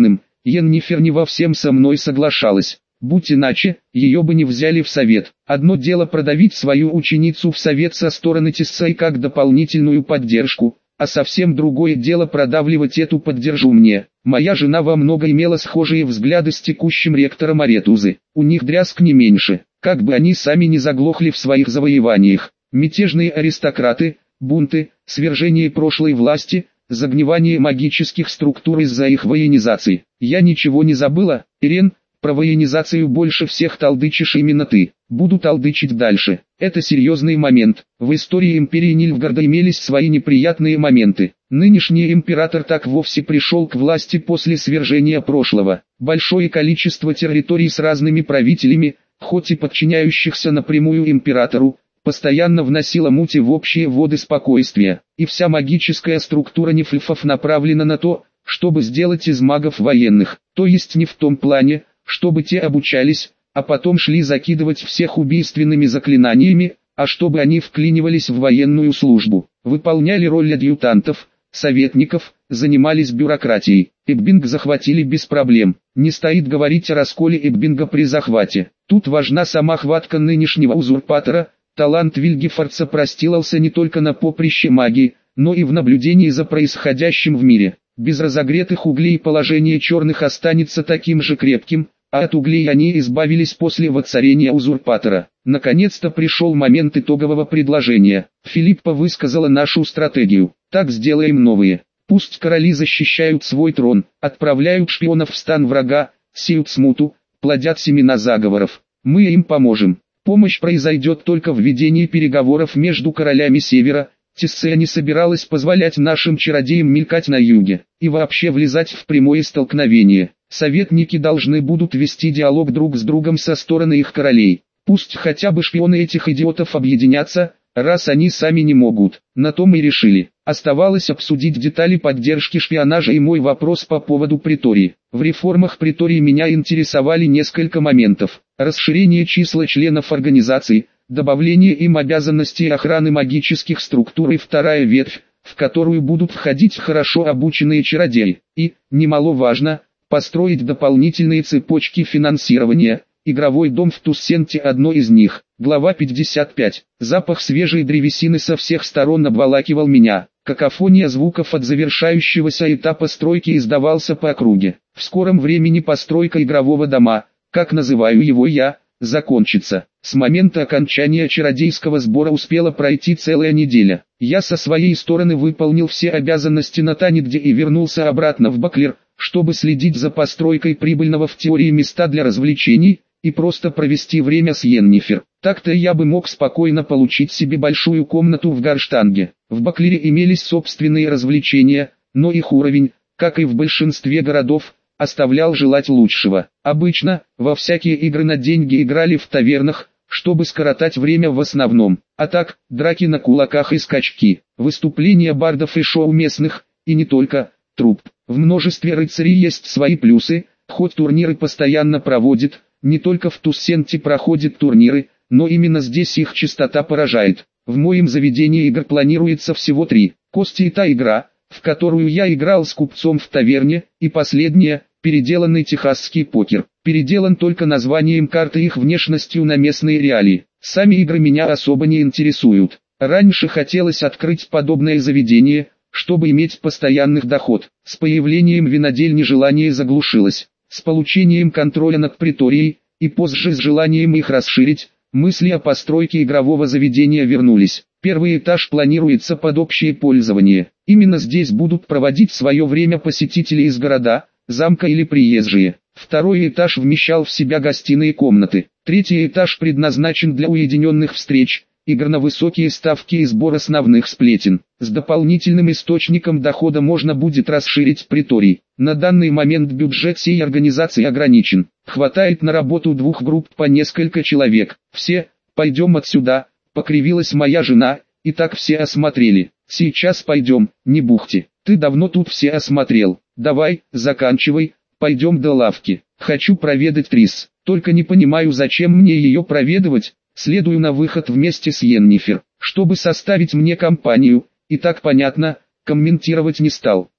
A: Йеннифер не во всем со мной соглашалась. Будь иначе, ее бы не взяли в совет. Одно дело продавить свою ученицу в совет со стороны Тисса и как дополнительную поддержку, а совсем другое дело продавливать эту поддержку мне. Моя жена во много имела схожие взгляды с текущим ректором Аретузы. У них дрязг не меньше, как бы они сами не заглохли в своих завоеваниях. Мятежные аристократы, бунты, свержение прошлой власти, загнивание магических структур из-за их военизации. Я ничего не забыла, Ирен? Про военизацию больше всех толдычишь именно ты. Буду толдычить дальше. Это серьезный момент. В истории империи Нильфгарда имелись свои неприятные моменты. Нынешний император так вовсе пришел к власти после свержения прошлого. Большое количество территорий с разными правителями, хоть и подчиняющихся напрямую императору, постоянно вносило мути в общие воды спокойствия. И вся магическая структура нефльфов направлена на то, чтобы сделать из магов военных. То есть не в том плане, чтобы те обучались, а потом шли закидывать всех убийственными заклинаниями, а чтобы они вклинивались в военную службу, выполняли роль адъютантов, советников, занимались бюрократией. Эббинг захватили без проблем. Не стоит говорить о расколе Эббинга при захвате. Тут важна сама хватка нынешнего узурпатора. Талант Вильгефордса простилался не только на поприще магии, но и в наблюдении за происходящим в мире. Без разогретых углей положение черных останется таким же крепким, а от углей они избавились после воцарения узурпатора. Наконец-то пришел момент итогового предложения. Филиппа высказала нашу стратегию. Так сделаем новые. Пусть короли защищают свой трон, отправляют шпионов в стан врага, сеют смуту, плодят семена заговоров. Мы им поможем. Помощь произойдет только в ведении переговоров между королями Севера. Тисса не собиралась позволять нашим чародеям мелькать на юге, и вообще влезать в прямое столкновение. Советники должны будут вести диалог друг с другом со стороны их королей. Пусть хотя бы шпионы этих идиотов объединятся, раз они сами не могут. На том и решили. Оставалось обсудить детали поддержки шпионажа и мой вопрос по поводу притории. В реформах притории меня интересовали несколько моментов. Расширение числа членов организации, добавление им обязанностей охраны магических структур и вторая ветвь, в которую будут входить хорошо обученные чародеи. И, немаловажно, построить дополнительные цепочки финансирования. Игровой дом в Туссенте одно из них. Глава пятьдесят пять. Запах свежей древесины со всех сторон обволакивал меня. Какофония звуков от завершающегося этапа стройки издавался по округе. В скором времени постройка игрового дома, как называю его я, закончится. С момента окончания чародейского сбора успела пройти целая неделя. Я со своей стороны выполнил все обязанности на Танигде и вернулся обратно в Баклер, чтобы следить за постройкой прибыльного в теории места для развлечений, и просто провести время с Йеннифер. Так-то я бы мог спокойно получить себе большую комнату в Гарштанге. В Баклере имелись собственные развлечения, но их уровень, как и в большинстве городов, оставлял желать лучшего. Обычно, во всякие игры на деньги играли в тавернах, чтобы скоротать время в основном. А так, драки на кулаках и скачки, выступления бардов и шоу местных, и не только, труп. В множестве рыцарей есть свои плюсы, хоть турниры постоянно проводят. Не только в Туссенте проходят турниры, но именно здесь их частота поражает. В моем заведении игр планируется всего три. Кости и та игра, в которую я играл с купцом в таверне, и последняя, переделанный техасский покер. Переделан только названием карты и их внешностью на местные реалии. Сами игры меня особо не интересуют. Раньше хотелось открыть подобное заведение, чтобы иметь постоянный доход. С появлением винодельни желание заглушилось. С получением контроля над приторией, и позже с желанием их расширить, мысли о постройке игрового заведения вернулись. Первый этаж планируется под общее пользование. Именно здесь будут проводить свое время посетители из города, замка или приезжие. Второй этаж вмещал в себя гостиные комнаты. Третий этаж предназначен для уединенных встреч, игр на высокие ставки и сбор основных сплетен. С дополнительным источником дохода можно будет расширить приторий. На данный момент бюджет всей организации ограничен. Хватает на работу двух групп по несколько человек. Все, пойдем отсюда, покривилась моя жена, и так все осмотрели. Сейчас пойдем, не бухти. Ты давно тут все осмотрел. Давай, заканчивай, пойдем до лавки. Хочу проведать Трис. Только не понимаю, зачем мне ее проведывать. Следую на выход вместе с Йеннифер, чтобы составить мне компанию. И так понятно, комментировать не стал.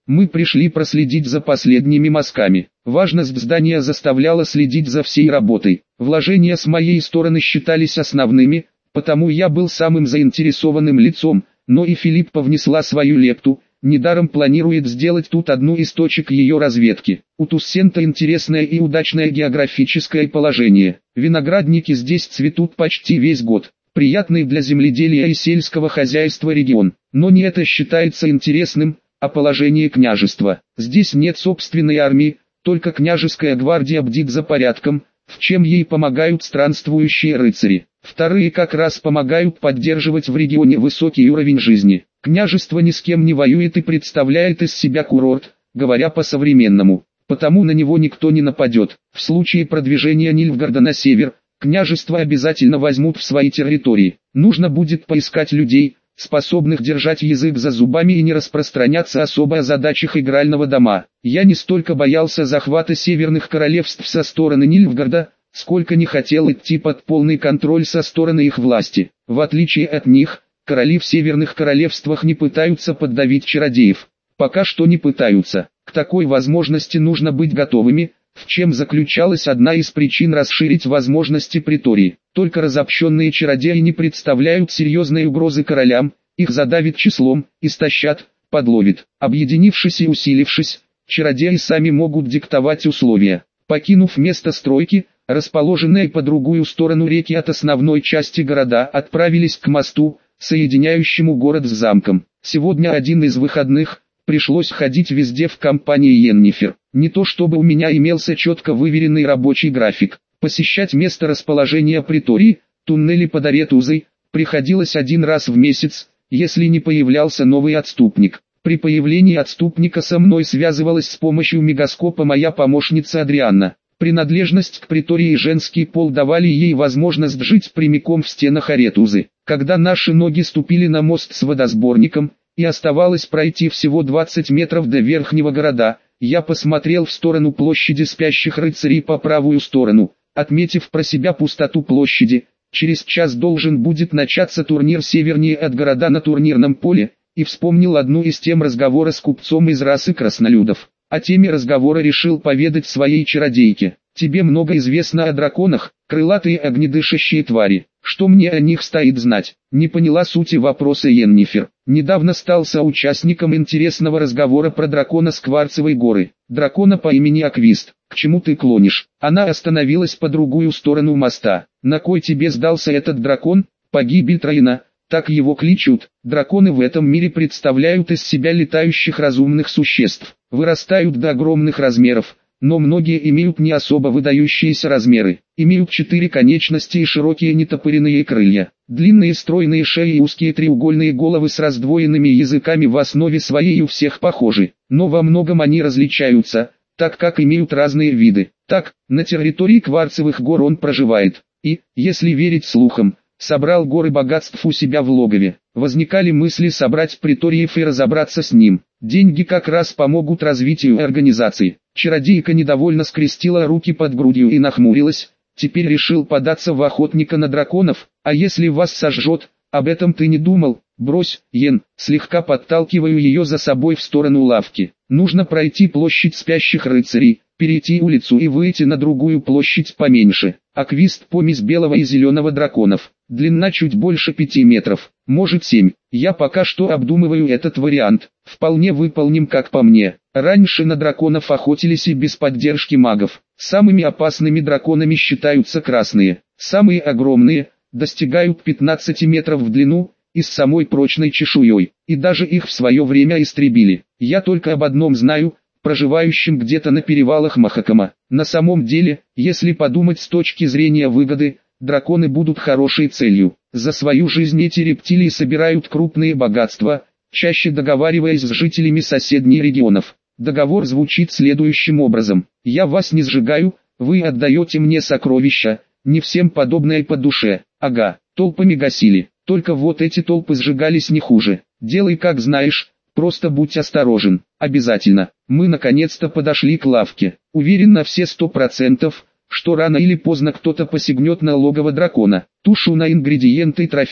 A: Мы пришли проследить за последними мазками. Важность здания заставляла следить за всей работой. Вложения с моей стороны считались основными, потому я был самым заинтересованным лицом, но и Филиппа внесла свою лепту. Недаром планирует сделать тут одну из точек ее разведки. У Туссента интересное и удачное географическое положение. Виноградники здесь цветут почти весь год. Приятный для земледелия и сельского хозяйства регион. Но не это считается интересным, а положение княжества. Здесь нет собственной армии, только княжеская гвардия бдит за порядком, в чем ей помогают странствующие рыцари. Вторые как раз помогают поддерживать в регионе высокий уровень жизни. Княжество ни с кем не воюет и представляет из себя курорт, говоря по-современному, потому на него никто не нападет. В случае продвижения Нильфгарда на север, княжество обязательно возьмут в свои территории. Нужно будет поискать людей, способных держать язык за зубами и не распространяться особо о задачах игрального дома. Я не столько боялся захвата северных королевств со стороны Нильфгарда, сколько не хотел идти под полный контроль со стороны их власти. В отличие от них, короли в северных королевствах не пытаются поддавить чародеев. Пока что не пытаются. К такой возможности нужно быть готовыми, в чем заключалась одна из причин расширить возможности притории. Только разобщенные чародеи не представляют серьезной угрозы королям, их задавит числом, истощат, подловит. Объединившись и усилившись, чародеи сами могут диктовать условия. Покинув место стройки, расположенное по другую сторону реки от основной части города, отправились к мосту, соединяющему город с замком. Сегодня один из выходных, пришлось ходить везде в компании Йеннифер. Не то чтобы у меня имелся четко выверенный рабочий график. Посещать место расположения притории, туннели под Аретузой, приходилось один раз в месяц, если не появлялся новый отступник. При появлении отступника со мной связывалась с помощью мегаскопа моя помощница Адрианна. Принадлежность к притории и женский пол давали ей возможность жить прямиком в стенах Аретузы. Когда наши ноги ступили на мост с водосборником, и оставалось пройти всего двадцать метров до верхнего города, я посмотрел в сторону площади спящих рыцарей по правую сторону, отметив про себя пустоту площади. Через час должен будет начаться турнир севернее от города на турнирном поле, и вспомнил одну из тем разговора с купцом из расы краснолюдов. О теме разговора решил поведать своей чародейке. Тебе много известно о драконах, крылатые огнедышащие твари. Что мне о них стоит знать? Не поняла сути вопроса Йеннифер. Недавно стал соучастником интересного разговора про дракона с Кварцевой горы. Дракона по имени Аквист. К чему ты клонишь? Она остановилась по другую сторону моста. На кой тебе сдался этот дракон? Погибель Троина. Так его кличут. Драконы в этом мире представляют из себя летающих разумных существ. Вырастают до огромных размеров, но многие имеют не особо выдающиеся размеры. Имеют четыре конечности и широкие нетопыренные крылья. Длинные стройные шеи и узкие треугольные головы с раздвоенными языками в основе своей у всех похожи. Но во многом они различаются, так как имеют разные виды. Так, на территории Кварцевых гор он проживает. И, если верить слухам, собрал горы богатств у себя в логове. Возникали мысли собрать приториев и разобраться с ним. Деньги как раз помогут развитию организации. Чародейка недовольно скрестила руки под грудью и нахмурилась. Теперь решил податься в охотника на драконов. А если вас сожжет, об этом ты не думал? Брось, Йен, слегка подталкиваю ее за собой в сторону лавки. Нужно пройти площадь спящих рыцарей, перейти улицу и выйти на другую площадь поменьше. Аквист — помесь белого и зеленого драконов. Длина чуть больше пяти метров, может семь. Я пока что обдумываю этот вариант. Вполне выполним, как по мне. Раньше на драконов охотились и без поддержки магов. Самыми опасными драконами считаются красные. Самые огромные, достигают пятнадцати метров в длину, и с самой прочной чешуей. И даже их в свое время истребили. Я только об одном знаю, проживающим где-то на перевалах Махакама. На самом деле, если подумать с точки зрения выгоды, драконы будут хорошей целью. За свою жизнь эти рептилии собирают крупные богатства, чаще договариваясь с жителями соседних регионов. Договор звучит следующим образом. Я вас не сжигаю, вы отдаете мне сокровища, не всем подобное по душе. Ага, толпами гасили. Только вот эти толпы сжигались не хуже. Делай как знаешь, просто будь осторожен. Обязательно. Мы наконец-то подошли к лавке. Уверен на все сто процентов, что рано или поздно кто-то посягнет на логово дракона. Тушу на ингредиенты и трофеи.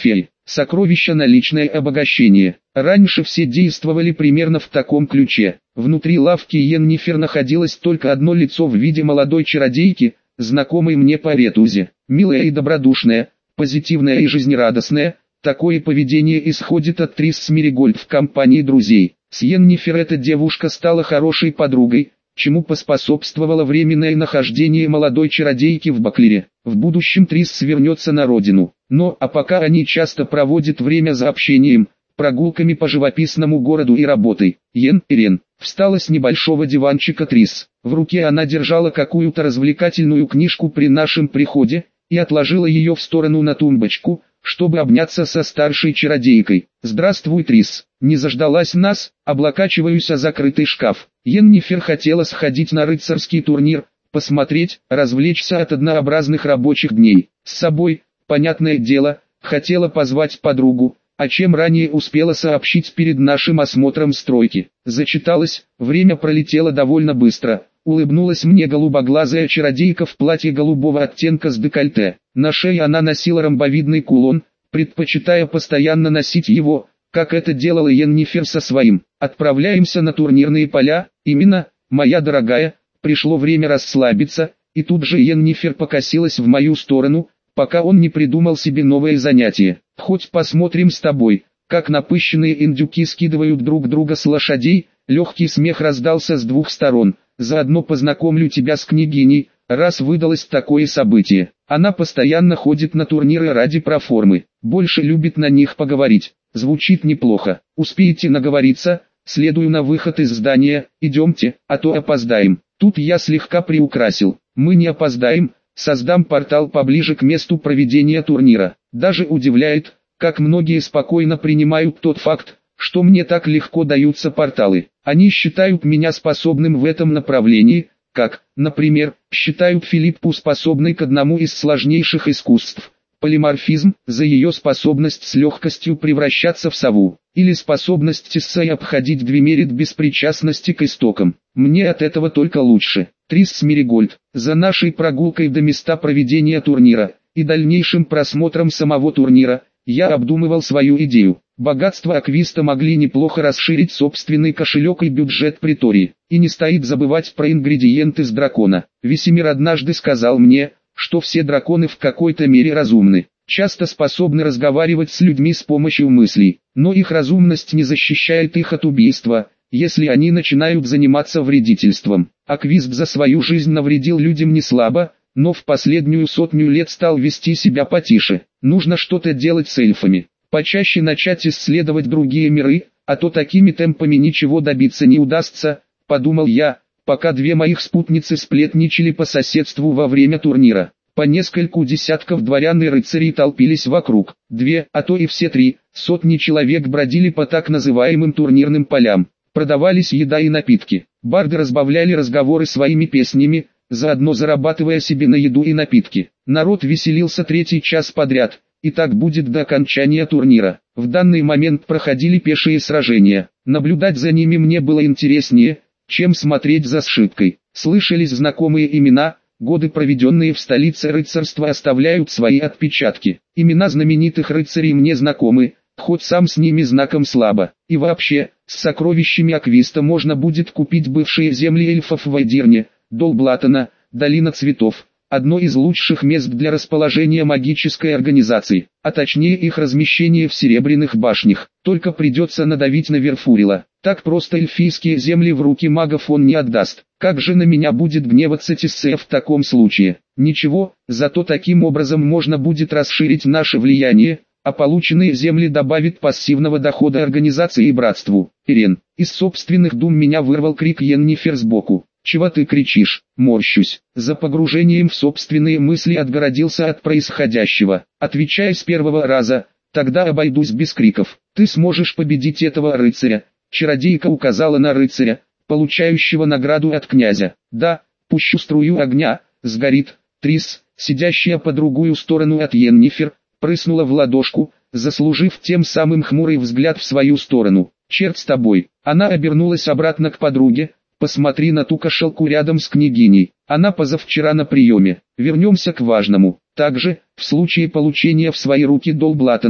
A: Сокровища на личное обогащение. Раньше все действовали примерно в таком ключе. Внутри лавки Йеннифер находилось только одно лицо в виде молодой чародейки, знакомой мне по ретузе. Милая и добродушная, позитивная и жизнерадостная, такое поведение исходит от Трисс Меригольд в компании друзей. С Йеннифер эта девушка стала хорошей подругой, чему поспособствовало временное нахождение молодой чародейки в Баклере. В будущем Трисс вернется на родину. Но, а пока они часто проводят время за общением, прогулками по живописному городу и работой. Йен Ирен встала с небольшого диванчика Трисс. В руке она держала какую-то развлекательную книжку при нашем приходе, и отложила ее в сторону на тумбочку, чтобы обняться со старшей чародейкой. «Здравствуй, Трисс. Не заждалась нас?» Облокачиваюсь о закрытый шкаф. Йеннифер хотела сходить на рыцарский турнир, посмотреть, развлечься от однообразных рабочих дней. С собой, понятное дело, хотела позвать подругу, о чем ранее успела сообщить перед нашим осмотром стройки. Зачиталась, время пролетело довольно быстро. Улыбнулась мне голубоглазая чародейка в платье голубого оттенка с декольте. На шее она носила ромбовидный кулон, предпочитая постоянно носить его, как это делала Йеннифер со своим. «Отправляемся на турнирные поля, именно, моя дорогая». Пришло время расслабиться, и тут же Йеннифер покосилась в мою сторону, пока он не придумал себе новое занятие. «Хоть посмотрим с тобой, как напыщенные индюки скидывают друг друга с лошадей». Легкий смех раздался с двух сторон. «Заодно познакомлю тебя с княгиней, раз выдалось такое событие. Она постоянно ходит на турниры ради проформы, больше любит на них поговорить». Звучит неплохо. «Успеете наговориться? Следую на выход из здания, идемте, а то опоздаем». Тут я слегка приукрасил. «Мы не опоздаем, создам портал поближе к месту проведения турнира». Даже удивляет, как многие спокойно принимают тот факт, что мне так легко даются порталы. Они считают меня способным в этом направлении, как, например, считают Филиппу способной к одному из сложнейших искусств – полиморфизм, за ее способность с легкостью превращаться в сову, или способность Тиссай обходить Двимерит без причастности к истокам. Мне от этого только лучше. Трисс Меригольд, за нашей прогулкой до места проведения турнира и дальнейшим просмотром самого турнира, я обдумывал свою идею. Богатства Аквиста могли неплохо расширить собственный кошелек и бюджет притории. И не стоит забывать про ингредиенты с дракона. Весемир однажды сказал мне, что все драконы в какой-то мере разумны, часто способны разговаривать с людьми с помощью мыслей, но их разумность не защищает их от убийства, если они начинают заниматься вредительством. Аквист за свою жизнь навредил людям не слабо, но в последнюю сотню лет стал вести себя потише. Нужно что-то делать с эльфами. Почаще начать исследовать другие миры, а то такими темпами ничего добиться не удастся, подумал я, пока две моих спутницы сплетничали по соседству во время турнира. По нескольку десятков дворян и рыцарей толпились вокруг. Две, а то и все три, сотни человек бродили по так называемым турнирным полям. Продавались еда и напитки. Барды разбавляли разговоры своими песнями, заодно зарабатывая себе на еду и напитки. Народ веселился третий час подряд, и так будет до окончания турнира. В данный момент проходили пешие сражения. Наблюдать за ними мне было интереснее, чем смотреть за сшибкой. Слышались знакомые имена, годы, проведенные в столице рыцарства, оставляют свои отпечатки. Имена знаменитых рыцарей мне знакомы, хоть сам с ними знаком слабо. И вообще, с сокровищами Аквиста можно будет купить бывшие земли эльфов в Айдирне, Долблатона, Долина Цветов, одно из лучших мест для расположения магической организации, а точнее их размещение в Серебряных башнях. Только придется надавить на Верфурила. Так просто эльфийские земли в руки магов он не отдаст. Как же на меня будет гневаться Тиссея в таком случае? Ничего, зато таким образом можно будет расширить наше влияние, а полученные земли добавит пассивного дохода организации и братству. Ирен, из собственных дум меня вырвал крик Йеннифер сбоку. «Чего ты кричишь?» Морщусь. За погружением в собственные мысли отгородился от происходящего. Отвечай с первого раза, тогда обойдусь без криков. «Ты сможешь победить этого рыцаря». Чародейка указала на рыцаря, получающего награду от князя. «Да, пущу струю огня, сгорит». Трисс, сидящая по другую сторону от Йеннифер, прыснула в ладошку, заслужив тем самым хмурый взгляд в свою сторону. «Черт с тобой». Она обернулась обратно к подруге. «Посмотри на ту кошелку рядом с княгиней, она позавчера на приеме. Вернемся к важному. Также, в случае получения в свои руки Долблатона,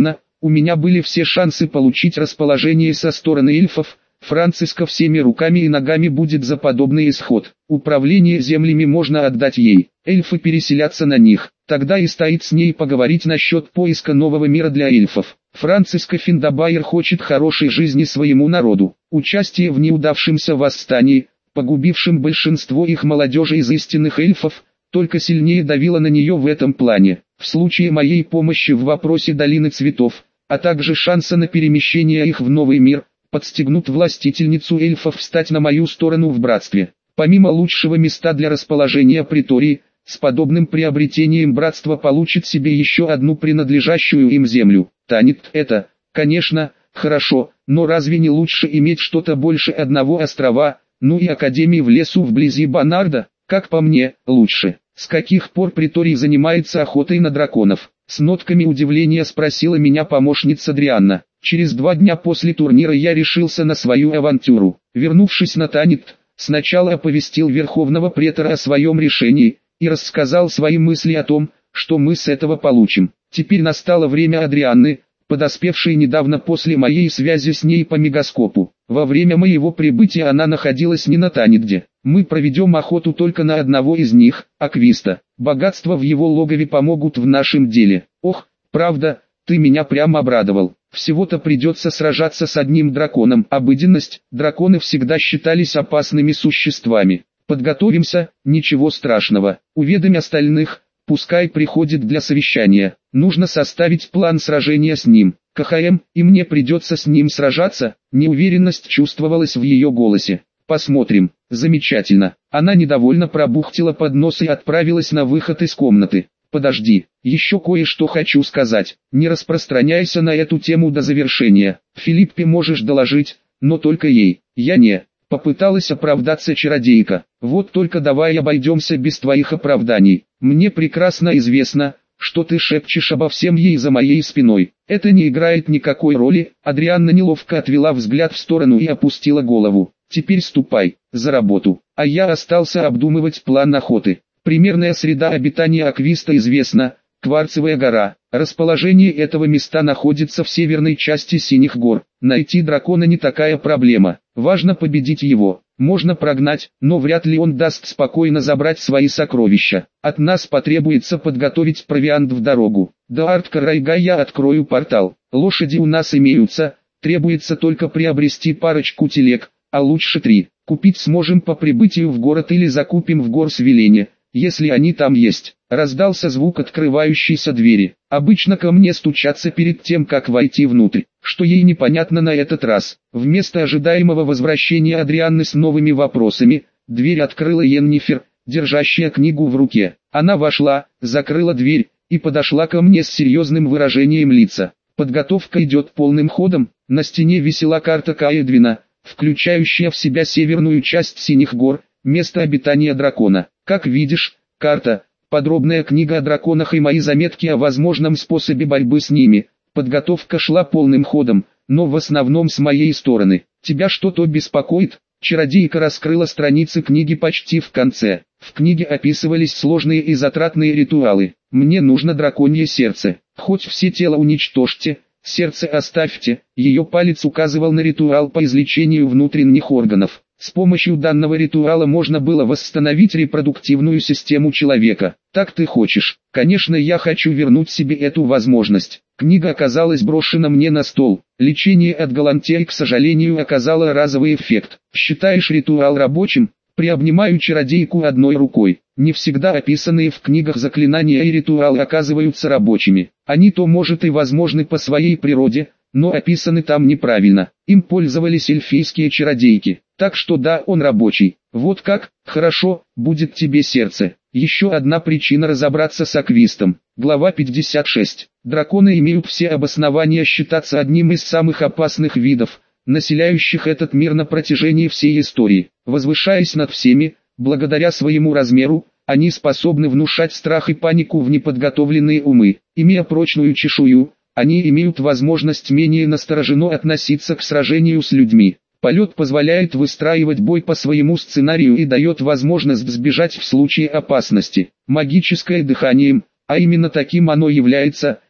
A: У меня были все шансы получить расположение со стороны эльфов. Франциска всеми руками и ногами будет за подобный исход. Управление землями можно отдать ей, эльфы переселятся на них. Тогда и стоит с ней поговорить насчет поиска нового мира для эльфов. Франциска Финдабайер хочет хорошей жизни своему народу. Участие в неудавшемся восстании, погубившем большинство их молодежи из истинных эльфов, только сильнее давило на нее в этом плане. В случае моей помощи в вопросе Долины Цветов, а также шанса на перемещение их в новый мир, подстегнут властительницу эльфов встать на мою сторону в братстве. Помимо лучшего места для расположения притории, с подобным приобретением братство получит себе еще одну принадлежащую им землю. Танит это, конечно, хорошо, но разве не лучше иметь что-то больше одного острова, ну и академии в лесу вблизи Бонарда? Как по мне, лучше. С каких пор приторий занимается охотой на драконов? С нотками удивления спросила меня помощница Дрианна. Через два дня после турнира я решился на свою авантюру. Вернувшись на Танит, сначала оповестил Верховного Претора о своем решении и рассказал свои мысли о том, что мы с этого получим. Теперь настало время Адрианны, подоспевшей недавно после моей связи с ней по мегаскопу. Во время моего прибытия она находилась не на Танитде. Мы проведем охоту только на одного из них, Аквиста. Богатства в его логове помогут в нашем деле. Ох, правда, ты меня прямо обрадовал. Всего-то придется сражаться с одним драконом. Обыденность, драконы всегда считались опасными существами. Подготовимся, ничего страшного. Уведомь остальных, пускай приходит для совещания. Нужно составить план сражения с ним. КХМ, и мне придется с ним сражаться. Неуверенность чувствовалась в ее голосе. Посмотрим. Замечательно. Она недовольно пробухтела под нос и отправилась на выход из комнаты. Подожди, еще кое-что хочу сказать. Не распространяйся на эту тему до завершения. Филиппе можешь доложить, но только ей. Я не. Попыталась оправдаться чародейка. Вот только давай обойдемся без твоих оправданий. Мне прекрасно известно, что ты шепчешь обо всем ей за моей спиной. Это не играет никакой роли. Адрианна неловко отвела взгляд в сторону и опустила голову. Теперь ступай, за работу. А я остался обдумывать план охоты. Примерная среда обитания Аквиста известна. Кварцевая гора. Расположение этого места находится в северной части Синих гор. Найти дракона не такая проблема. Важно победить его. Можно прогнать, но вряд ли он даст спокойно забрать свои сокровища. От нас потребуется подготовить провиант в дорогу. До Арт-Карайга я открою портал. Лошади у нас имеются. Требуется только приобрести парочку телег, а лучше три. Купить сможем по прибытию в город или закупим в Горсвелене, если они там есть. Раздался звук открывающейся двери. Обычно ко мне стучатся перед тем, как войти внутрь, что ей непонятно на этот раз. Вместо ожидаемого возвращения Адрианны с новыми вопросами, дверь открыла Йеннифер, держащая книгу в руке. Она вошла, закрыла дверь и подошла ко мне с серьезным выражением лица. Подготовка идет полным ходом. На стене висела карта Каэдвина, включающая в себя северную часть Синих гор, место обитания дракона. Как видишь, карта, подробная книга о драконах и мои заметки о возможном способе борьбы с ними. Подготовка шла полным ходом, но в основном с моей стороны. Тебя что-то беспокоит? Чародейка раскрыла страницы книги почти в конце. В книге описывались сложные и затратные ритуалы. Мне нужно драконье сердце. Хоть все тело уничтожьте, сердце оставьте. Ее палец указывал на ритуал по излечению внутренних органов. С помощью данного ритуала можно было восстановить репродуктивную систему человека. Так ты хочешь? Конечно, я хочу вернуть себе эту возможность. Книга оказалась брошена мне на стол. Лечение от галантии, к сожалению, оказало разовый эффект. Считаешь ритуал рабочим? Приобнимаю чародейку одной рукой. Не всегда описанные в книгах заклинания и ритуалы оказываются рабочими. Они то может и возможны по своей природе, но описаны там неправильно. Им пользовались эльфийские чародейки. Так что да, он рабочий. Вот как? Хорошо, будет тебе сердце. Еще одна причина разобраться с Аквистом. Глава пятьдесят шесть. Драконы имеют все обоснования считаться одним из самых опасных видов, населяющих этот мир на протяжении всей истории. Возвышаясь над всеми, благодаря своему размеру, они способны внушать страх и панику в неподготовленные умы. Имея прочную чешую, они имеют возможность менее настороженно относиться к сражению с людьми. Полет позволяет выстраивать бой по своему сценарию и дает возможность сбежать в случае опасности. Магическое дыханием, а именно таким оно является,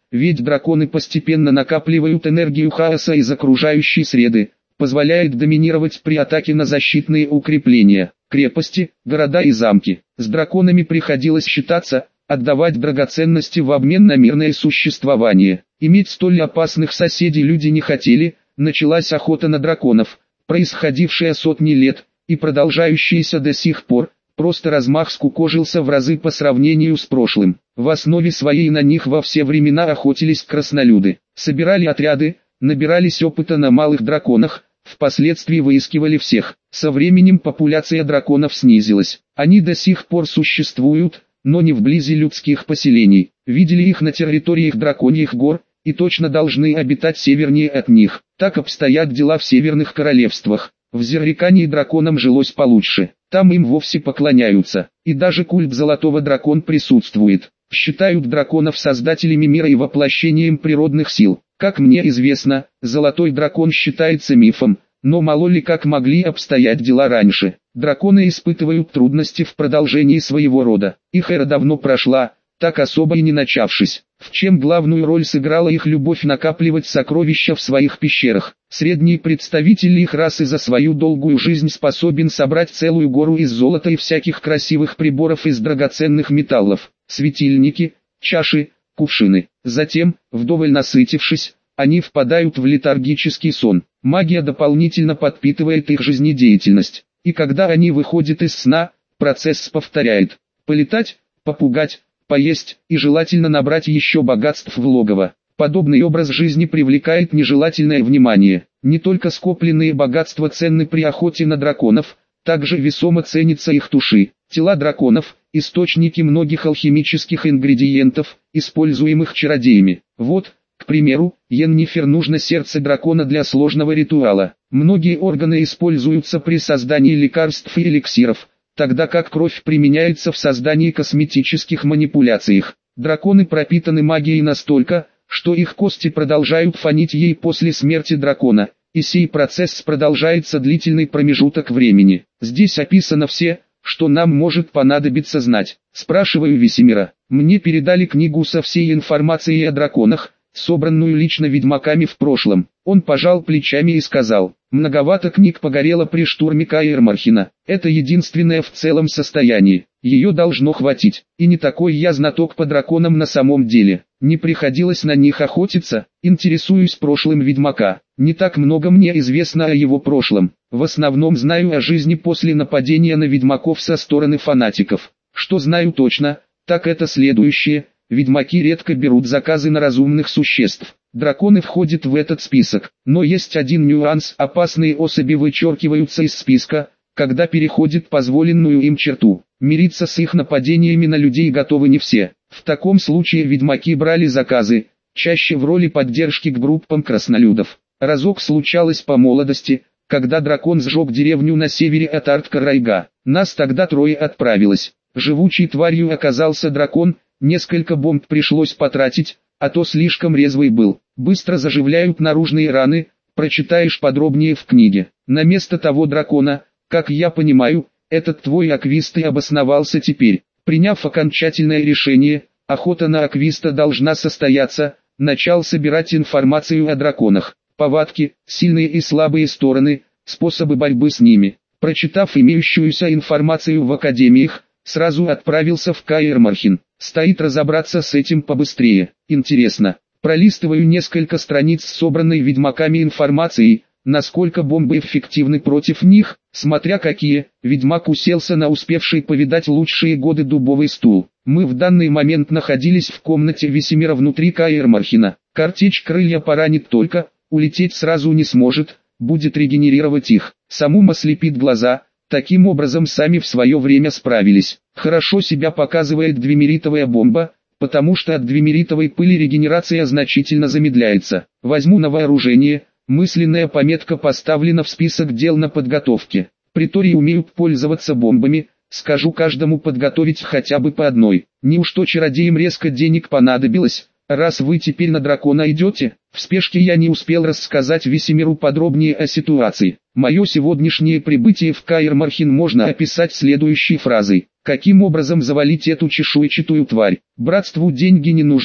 A: ведь драконы постепенно накапливают энергию хаоса из окружающей среды, позволяет доминировать при атаке на защитные укрепления, крепости, города и замки. С драконами приходилось считаться, отдавать драгоценности в обмен на мирное существование. Иметь столь опасных соседей люди не хотели, началась охота на драконов, происходившая сотни лет, и продолжающаяся до сих пор, просто размах скукожился в разы по сравнению с прошлым. В основе своей на них во все времена охотились краснолюды, собирали отряды, набирались опыта на малых драконах, впоследствии выискивали всех. Со временем популяция драконов снизилась. Они до сих пор существуют, но не вблизи людских поселений. Видели их на территориях драконьих гор, и точно должны обитать севернее от них. Так обстоят дела в северных королевствах. В Зеррикании драконам жилось получше. Там им вовсе поклоняются, и даже культ Золотого Дракона присутствует. Считают драконов создателями мира и воплощением природных сил. Как мне известно, Золотой Дракон считается мифом, но мало ли как могли обстоять дела раньше. Драконы испытывают трудности в продолжении своего рода. Их эра давно прошла, так особо и не начавшись. В чем главную роль сыграла их любовь накапливать сокровища в своих пещерах. Средний представитель их расы за свою долгую жизнь способен собрать целую гору из золота и всяких красивых приборов из драгоценных металлов, светильники, чаши, кувшины. Затем, вдоволь насытившись, они впадают в летаргический сон. Магия дополнительно подпитывает их жизнедеятельность. И когда они выходят из сна, процесс повторяет. Полетать, попугать, поесть и желательно набрать еще богатств в логово. Подобный образ жизни привлекает нежелательное внимание. Не только скопленные богатства ценны при охоте на драконов, также весомо ценятся их туши. Тела драконов – источники многих алхимических ингредиентов, используемых чародеями. Вот, к примеру, Йеннифер нужно сердце дракона для сложного ритуала. Многие органы используются при создании лекарств и эликсиров, тогда как кровь применяется в создании косметических манипуляций. Драконы пропитаны магией настолько, что их кости продолжают фонить ей после смерти дракона, и сей процесс продолжается длительный промежуток времени. Здесь описано все, что нам может понадобиться знать. Спрашиваю Весемира. Мне передали книгу со всей информацией о драконах, собранную лично ведьмаками в прошлом. Он пожал плечами и сказал: многовато книг погорело при штурме Каэр-Мархена. Это единственное в целом состоянии. Ее должно хватить. И не такой я знаток по драконам на самом деле. Не приходилось на них охотиться. Интересуюсь прошлым ведьмака. Не так много мне известно о его прошлом. В основном знаю о жизни после нападения на ведьмаков со стороны фанатиков. Что знаю точно, так это следующее. Ведьмаки редко берут заказы на разумных существ. Драконы входят в этот список. Но есть один нюанс: опасные особи вычеркиваются из списка, когда переходят позволенную им черту. Мириться с их нападениями на людей готовы не все. В таком случае ведьмаки брали заказы, чаще в роли поддержки к группам краснолюдов. Разок случалось по молодости, когда дракон сжег деревню на севере от Арт-Карайга. Нас тогда трое отправилось. Живучей тварью оказался дракон, несколько бомб пришлось потратить, а то слишком резвый был. Быстро заживляют наружные раны, прочитаешь подробнее в книге. На место того дракона, как я понимаю, этот твой аквист и обосновался теперь. Приняв окончательное решение, охота на аквиста должна состояться, начал собирать информацию о драконах, повадки, сильные и слабые стороны, способы борьбы с ними. Прочитав имеющуюся информацию в академиях, сразу отправился в Каэр-Мархен. Стоит разобраться с этим побыстрее. Интересно. Пролистываю несколько страниц с собранной ведьмаками информацией, насколько бомбы эффективны против них, смотря какие. Ведьмак уселся на успевший повидать лучшие годы дубовый стул. Мы в данный момент находились в комнате Весемира внутри Каэр-Мархена. Картечь крылья поранит только, улететь сразу не сможет, будет регенерировать их. Самум ослепит глаза. Таким образом сами в свое время справились. Хорошо себя показывает двемеритовая бомба, потому что от двемеритовой пыли регенерация значительно замедляется. Возьму на вооружение. Мысленная пометка поставлена в список дел на подготовке. Притории умеют пользоваться бомбами, скажу каждому подготовить хотя бы по одной. Неужто чародеям резко денег понадобилось, раз вы теперь на дракона идете? В спешке я не успел рассказать Весемиру подробнее о ситуации. Мое сегодняшнее прибытие в Каэр-Мархен можно описать следующей фразой: каким образом завалить эту чешуйчатую тварь? Братству деньги не нужны,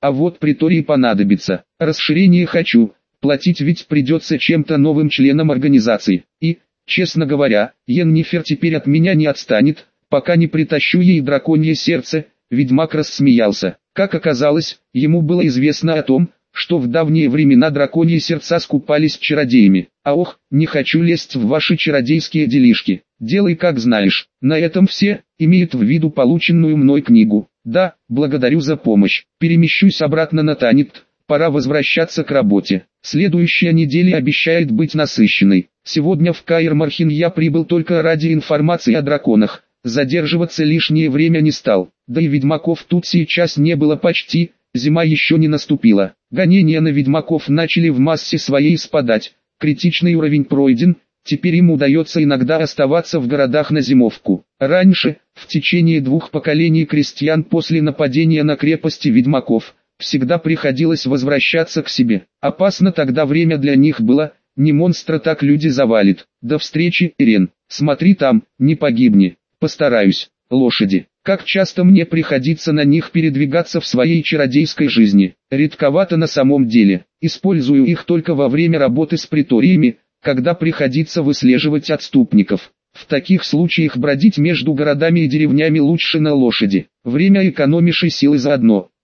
A: А вот притории понадобится. Расширение хочу, платить ведь придется чем-то новым членам организации. И, честно говоря, Йеннифер теперь от меня не отстанет, пока не притащу ей драконье сердце. Ведьмак рассмеялся. Как оказалось, ему было известно о том, что в давние времена драконьи сердца скупались чародеями. А ох, не хочу лезть в ваши чародейские делишки. Делай как знаешь. На этом все, имеют в виду полученную мной книгу. Да, благодарю за помощь. Перемещусь обратно на Танит. Пора возвращаться к работе. Следующая неделя обещает быть насыщенной. Сегодня в Каэр-Мархин я прибыл только ради информации о драконах. Задерживаться лишнее время не стал. Да и ведьмаков тут сейчас не было почти. Зима еще не наступила. Гонения на ведьмаков начали в массе своей спадать. Критичный уровень пройден. Теперь им удается иногда оставаться в городах на зимовку. Раньше, в течение двух поколений крестьян после нападения на крепости ведьмаков, всегда приходилось возвращаться к себе. Опасно тогда время для них было, не монстра так люди завалит. До встречи, Ирен. Смотри там, не погибни. Постараюсь. Лошади. Как часто мне приходится на них передвигаться в своей чародейской жизни. Редковато на самом деле. Использую их только во время работы с приториями, когда приходится выслеживать отступников. В таких случаях бродить между городами и деревнями лучше на лошади. Время экономишь и силы заодно.